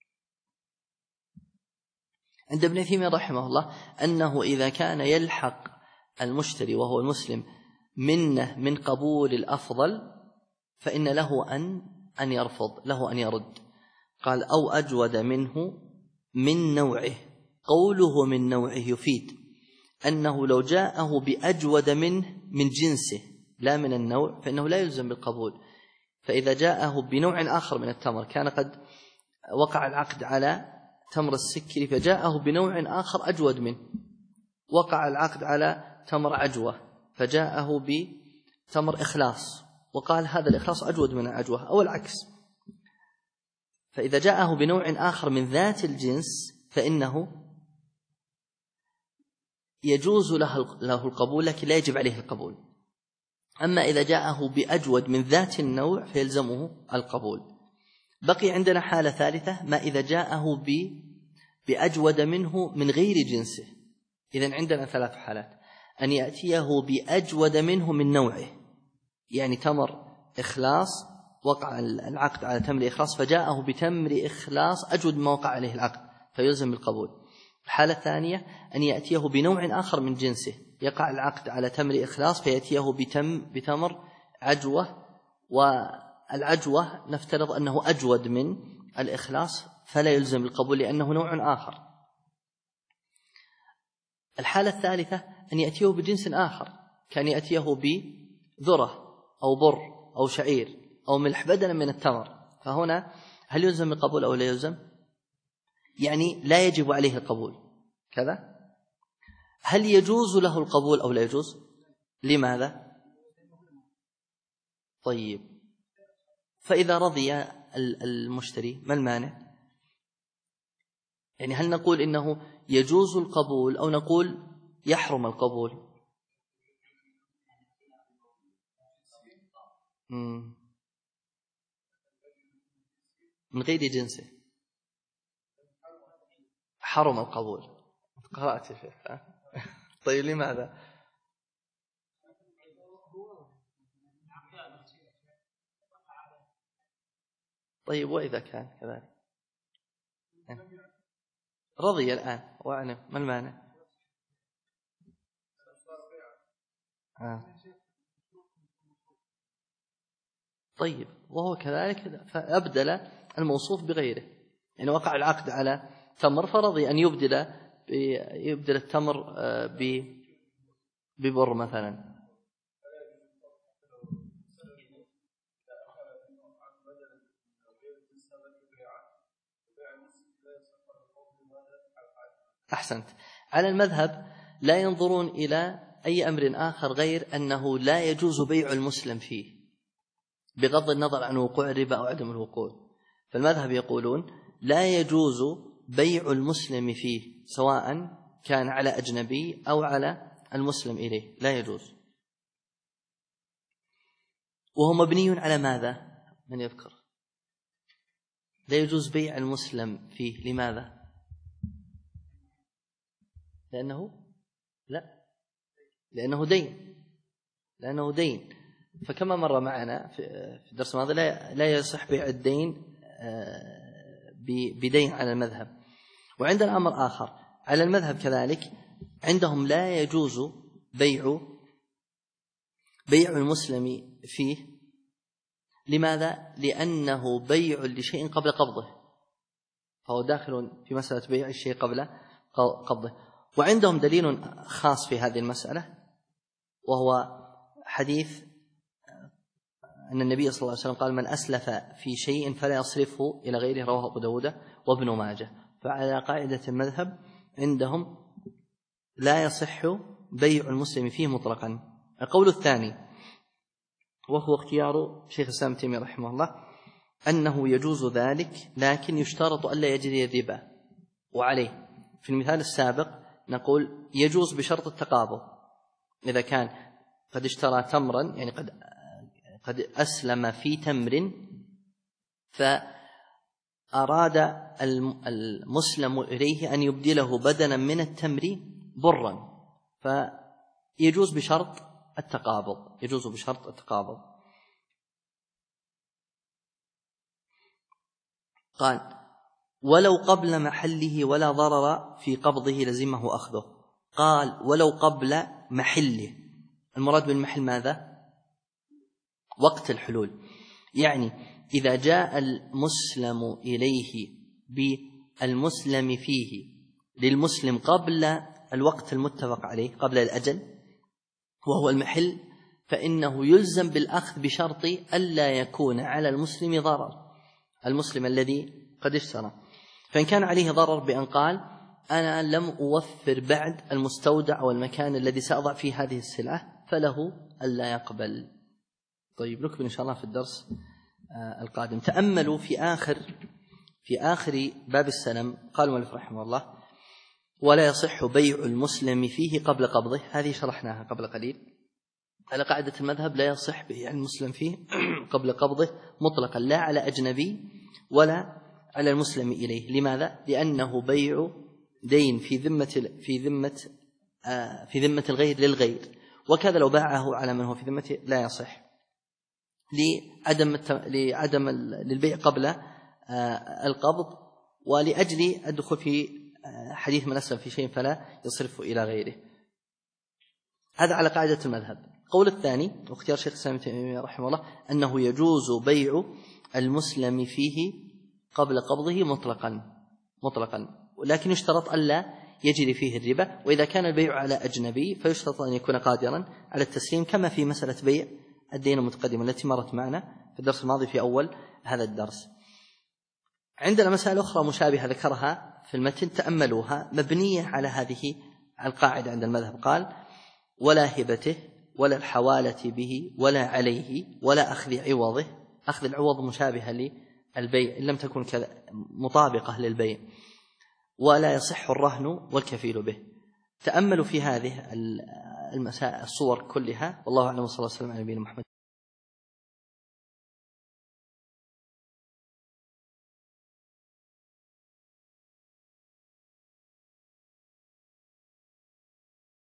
[SPEAKER 1] عند ابن تيمية رحمه الله أنه إذا كان يلحق المشتري وهو المسلم منه من قبول الأفضل فإن له أن يرفض، له أن يرد. قال أو أجود منه من نوعه، قوله من نوعه يفيد أنه لو جاءه بأجود منه من جنسه لا من النوع فإنه لا يلزم بالقبول. فإذا جاءه بنوع آخر من التمر، كان قد وقع العقد على تمر السكري فجاءه بنوع آخر أجود منه، وقع العقد على تمر عجوة فجاءه بتمر إخلاص وقال هذا الإخلاص أجود من العجوة أو العكس، فإذا جاءه بنوع آخر من ذات الجنس فإنه يجوز له القبول لكن لا يجب عليه القبول. أما إذا جاءه بأجود من ذات النوع فيلزمه القبول. بقي عندنا حالة ثالثة، ما إذا جاءه بأجود منه من غير جنسه. إذن عندنا ثلاث حالات: أن يأتيه بأجود منه من نوعه، يعني تمر إخلاص وقع العقد على تمر إخلاص فجاءه بتمر إخلاص أجود ما وقع عليه العقد فيلزم بالقبول. الحالة الثانية أن يأتيه بنوع آخر من جنسه، يقع العقد على تمر إخلاص فيأتيه بتمر عجوة، والعجوة نفترض أنه أجود من الإخلاص فلا يلزم بالقبول لأنه نوع آخر. الحالة الثالثة أن يأتيه بجنس آخر، كان يأتيه بذرة أو بر أو شعير أو ملح بدلا من التمر، فهنا هل يلزم القبول أو لا يلزم؟ يعني لا يجب عليه القبول كذا. هل يجوز له القبول أو لا يجوز؟ لماذا؟ طيب، فإذا رضي المشتري ما المانع؟ يعني هل نقول إنه يجوز القبول أو نقول يحرم القبول؟ من غير جنسه حرم القبول. قرأت يا شيخ. طيب لماذا؟ طيب وإذا كان كذلك رضي الآن وأعلم ما المانع؟ طيب وهو كذلك فأبدل الموصوف بغيره، يعني وقع العقد على تمر فرضي أن يبدل التمر ببر مثلا. أحسنت. على المذهب لا ينظرون إلى أي أمر آخر غير أنه لا يجوز بيع المسلم فيه بغض النظر عن وقوع الربا أو عدم الوقوع. فالمذهب يقولون لا يجوز بيع المسلم فيه سواء كان على أجنبي أو على المسلم إليه لا يجوز. وهو مبني على ماذا؟ من يذكر؟ لا يجوز بيع المسلم فيه. لماذا؟ لأنه دين. فكما مر معنا في الدرس الماضي لا يصح بيع الدين بدين على المذهب. وعندنا أمر آخر على المذهب كذلك، عندهم لا يجوز بيع المسلم فيه. لماذا؟ لأنه بيع لشيء قبل قبضه، فهو داخل في مسألة بيع الشيء قبل قبضه. وعندهم دليل خاص في هذه المسألة، وهو حديث أن النبي صلى الله عليه وسلم قال: من أسلف في شيء فلا يصرفه إلى غيره، رواه أبو داود وابن ماجه. فعلى قاعدة المذهب عندهم لا يصح بيع المسلم فيه مطلقا. القول الثاني وهو اختيار شيخ الإسلام ابن تيمية رحمه الله أنه يجوز ذلك، لكن يشترط ألا يجري الربا. وعليه في المثال السابق نقول يجوز بشرط التقابض. إذا كان قد اشترى تمرا، يعني قد أسلم في تمر، فأراد المسلم إليه أن يبدله بدلا من التمر برا، فيجوز بشرط التقابض. قال: ولو قبل محله ولا ضرر في قبضه لزمه أخذه. قال: ولو قبل محله، المراد بالمحل ماذا؟ وقت الحلول. يعني إذا جاء المسلم إليه بالمسلم فيه للمسلم قبل الوقت المتفق عليه، قبل الأجل، وهو المحل، فإنه يلزم بالأخذ بشرط ألا يكون على المسلم ضرر، المسلم الذي قد اشترى. فإن كان عليه ضرر بأن قال: أنا لم أوفر بعد المستودع أو المكان الذي سأضع فيه هذه السلعة، فله ألا يقبل. طيب، نكمل إن شاء الله في الدرس القادم. تأملوا في آخر باب السلم، قال المؤلف رحمه الله: ولا يصح بيع المسلم فيه قبل قبضه. هذه شرحناها قبل قليل. على قاعدة المذهب لا يصح بيع المسلم فيه قبل قبضه مطلقا، لا على أجنبي ولا على المسلم إليه. لماذا؟ لأنه بيع دين في ذمة الغير للغير، وكذا لو باعه على من هو في ذمته لا يصح، للبيع قبل القبض، ولأجل الدخول في حديث من أسلم في شيء فلا يصرفه إلى غيره. هذا على قاعدة المذهب. القول الثاني واختيار شيخ الإسلام ابن تيمية رحمه الله أنه يجوز بيع المسلم فيه قبل قبضه مطلقا، ولكن يشترط ألا يجري فيه الربا. وإذا كان البيع على أجنبي فيشترط أن يكون قادرا على التسليم، كما في مسألة بيع الدين المتقدمة التي مرت معنا في الدرس الماضي في أول هذا الدرس. عندنا مسائل أخرى مشابهة ذكرها في المتن، تأملوها، مبنية على هذه القاعدة عند المذهب. قال: ولا هبته ولا الحوالة به ولا عليه ولا أخذ عوضه. أخذ العوض مشابهة للبيع إن لم تكن مطابقة للبيع. ولا يصح الرهن والكفيل به. تأملوا في هذه المسائل الصور كلها، والله أعلم، صلى الله عليه وسلم على نبينا محمد.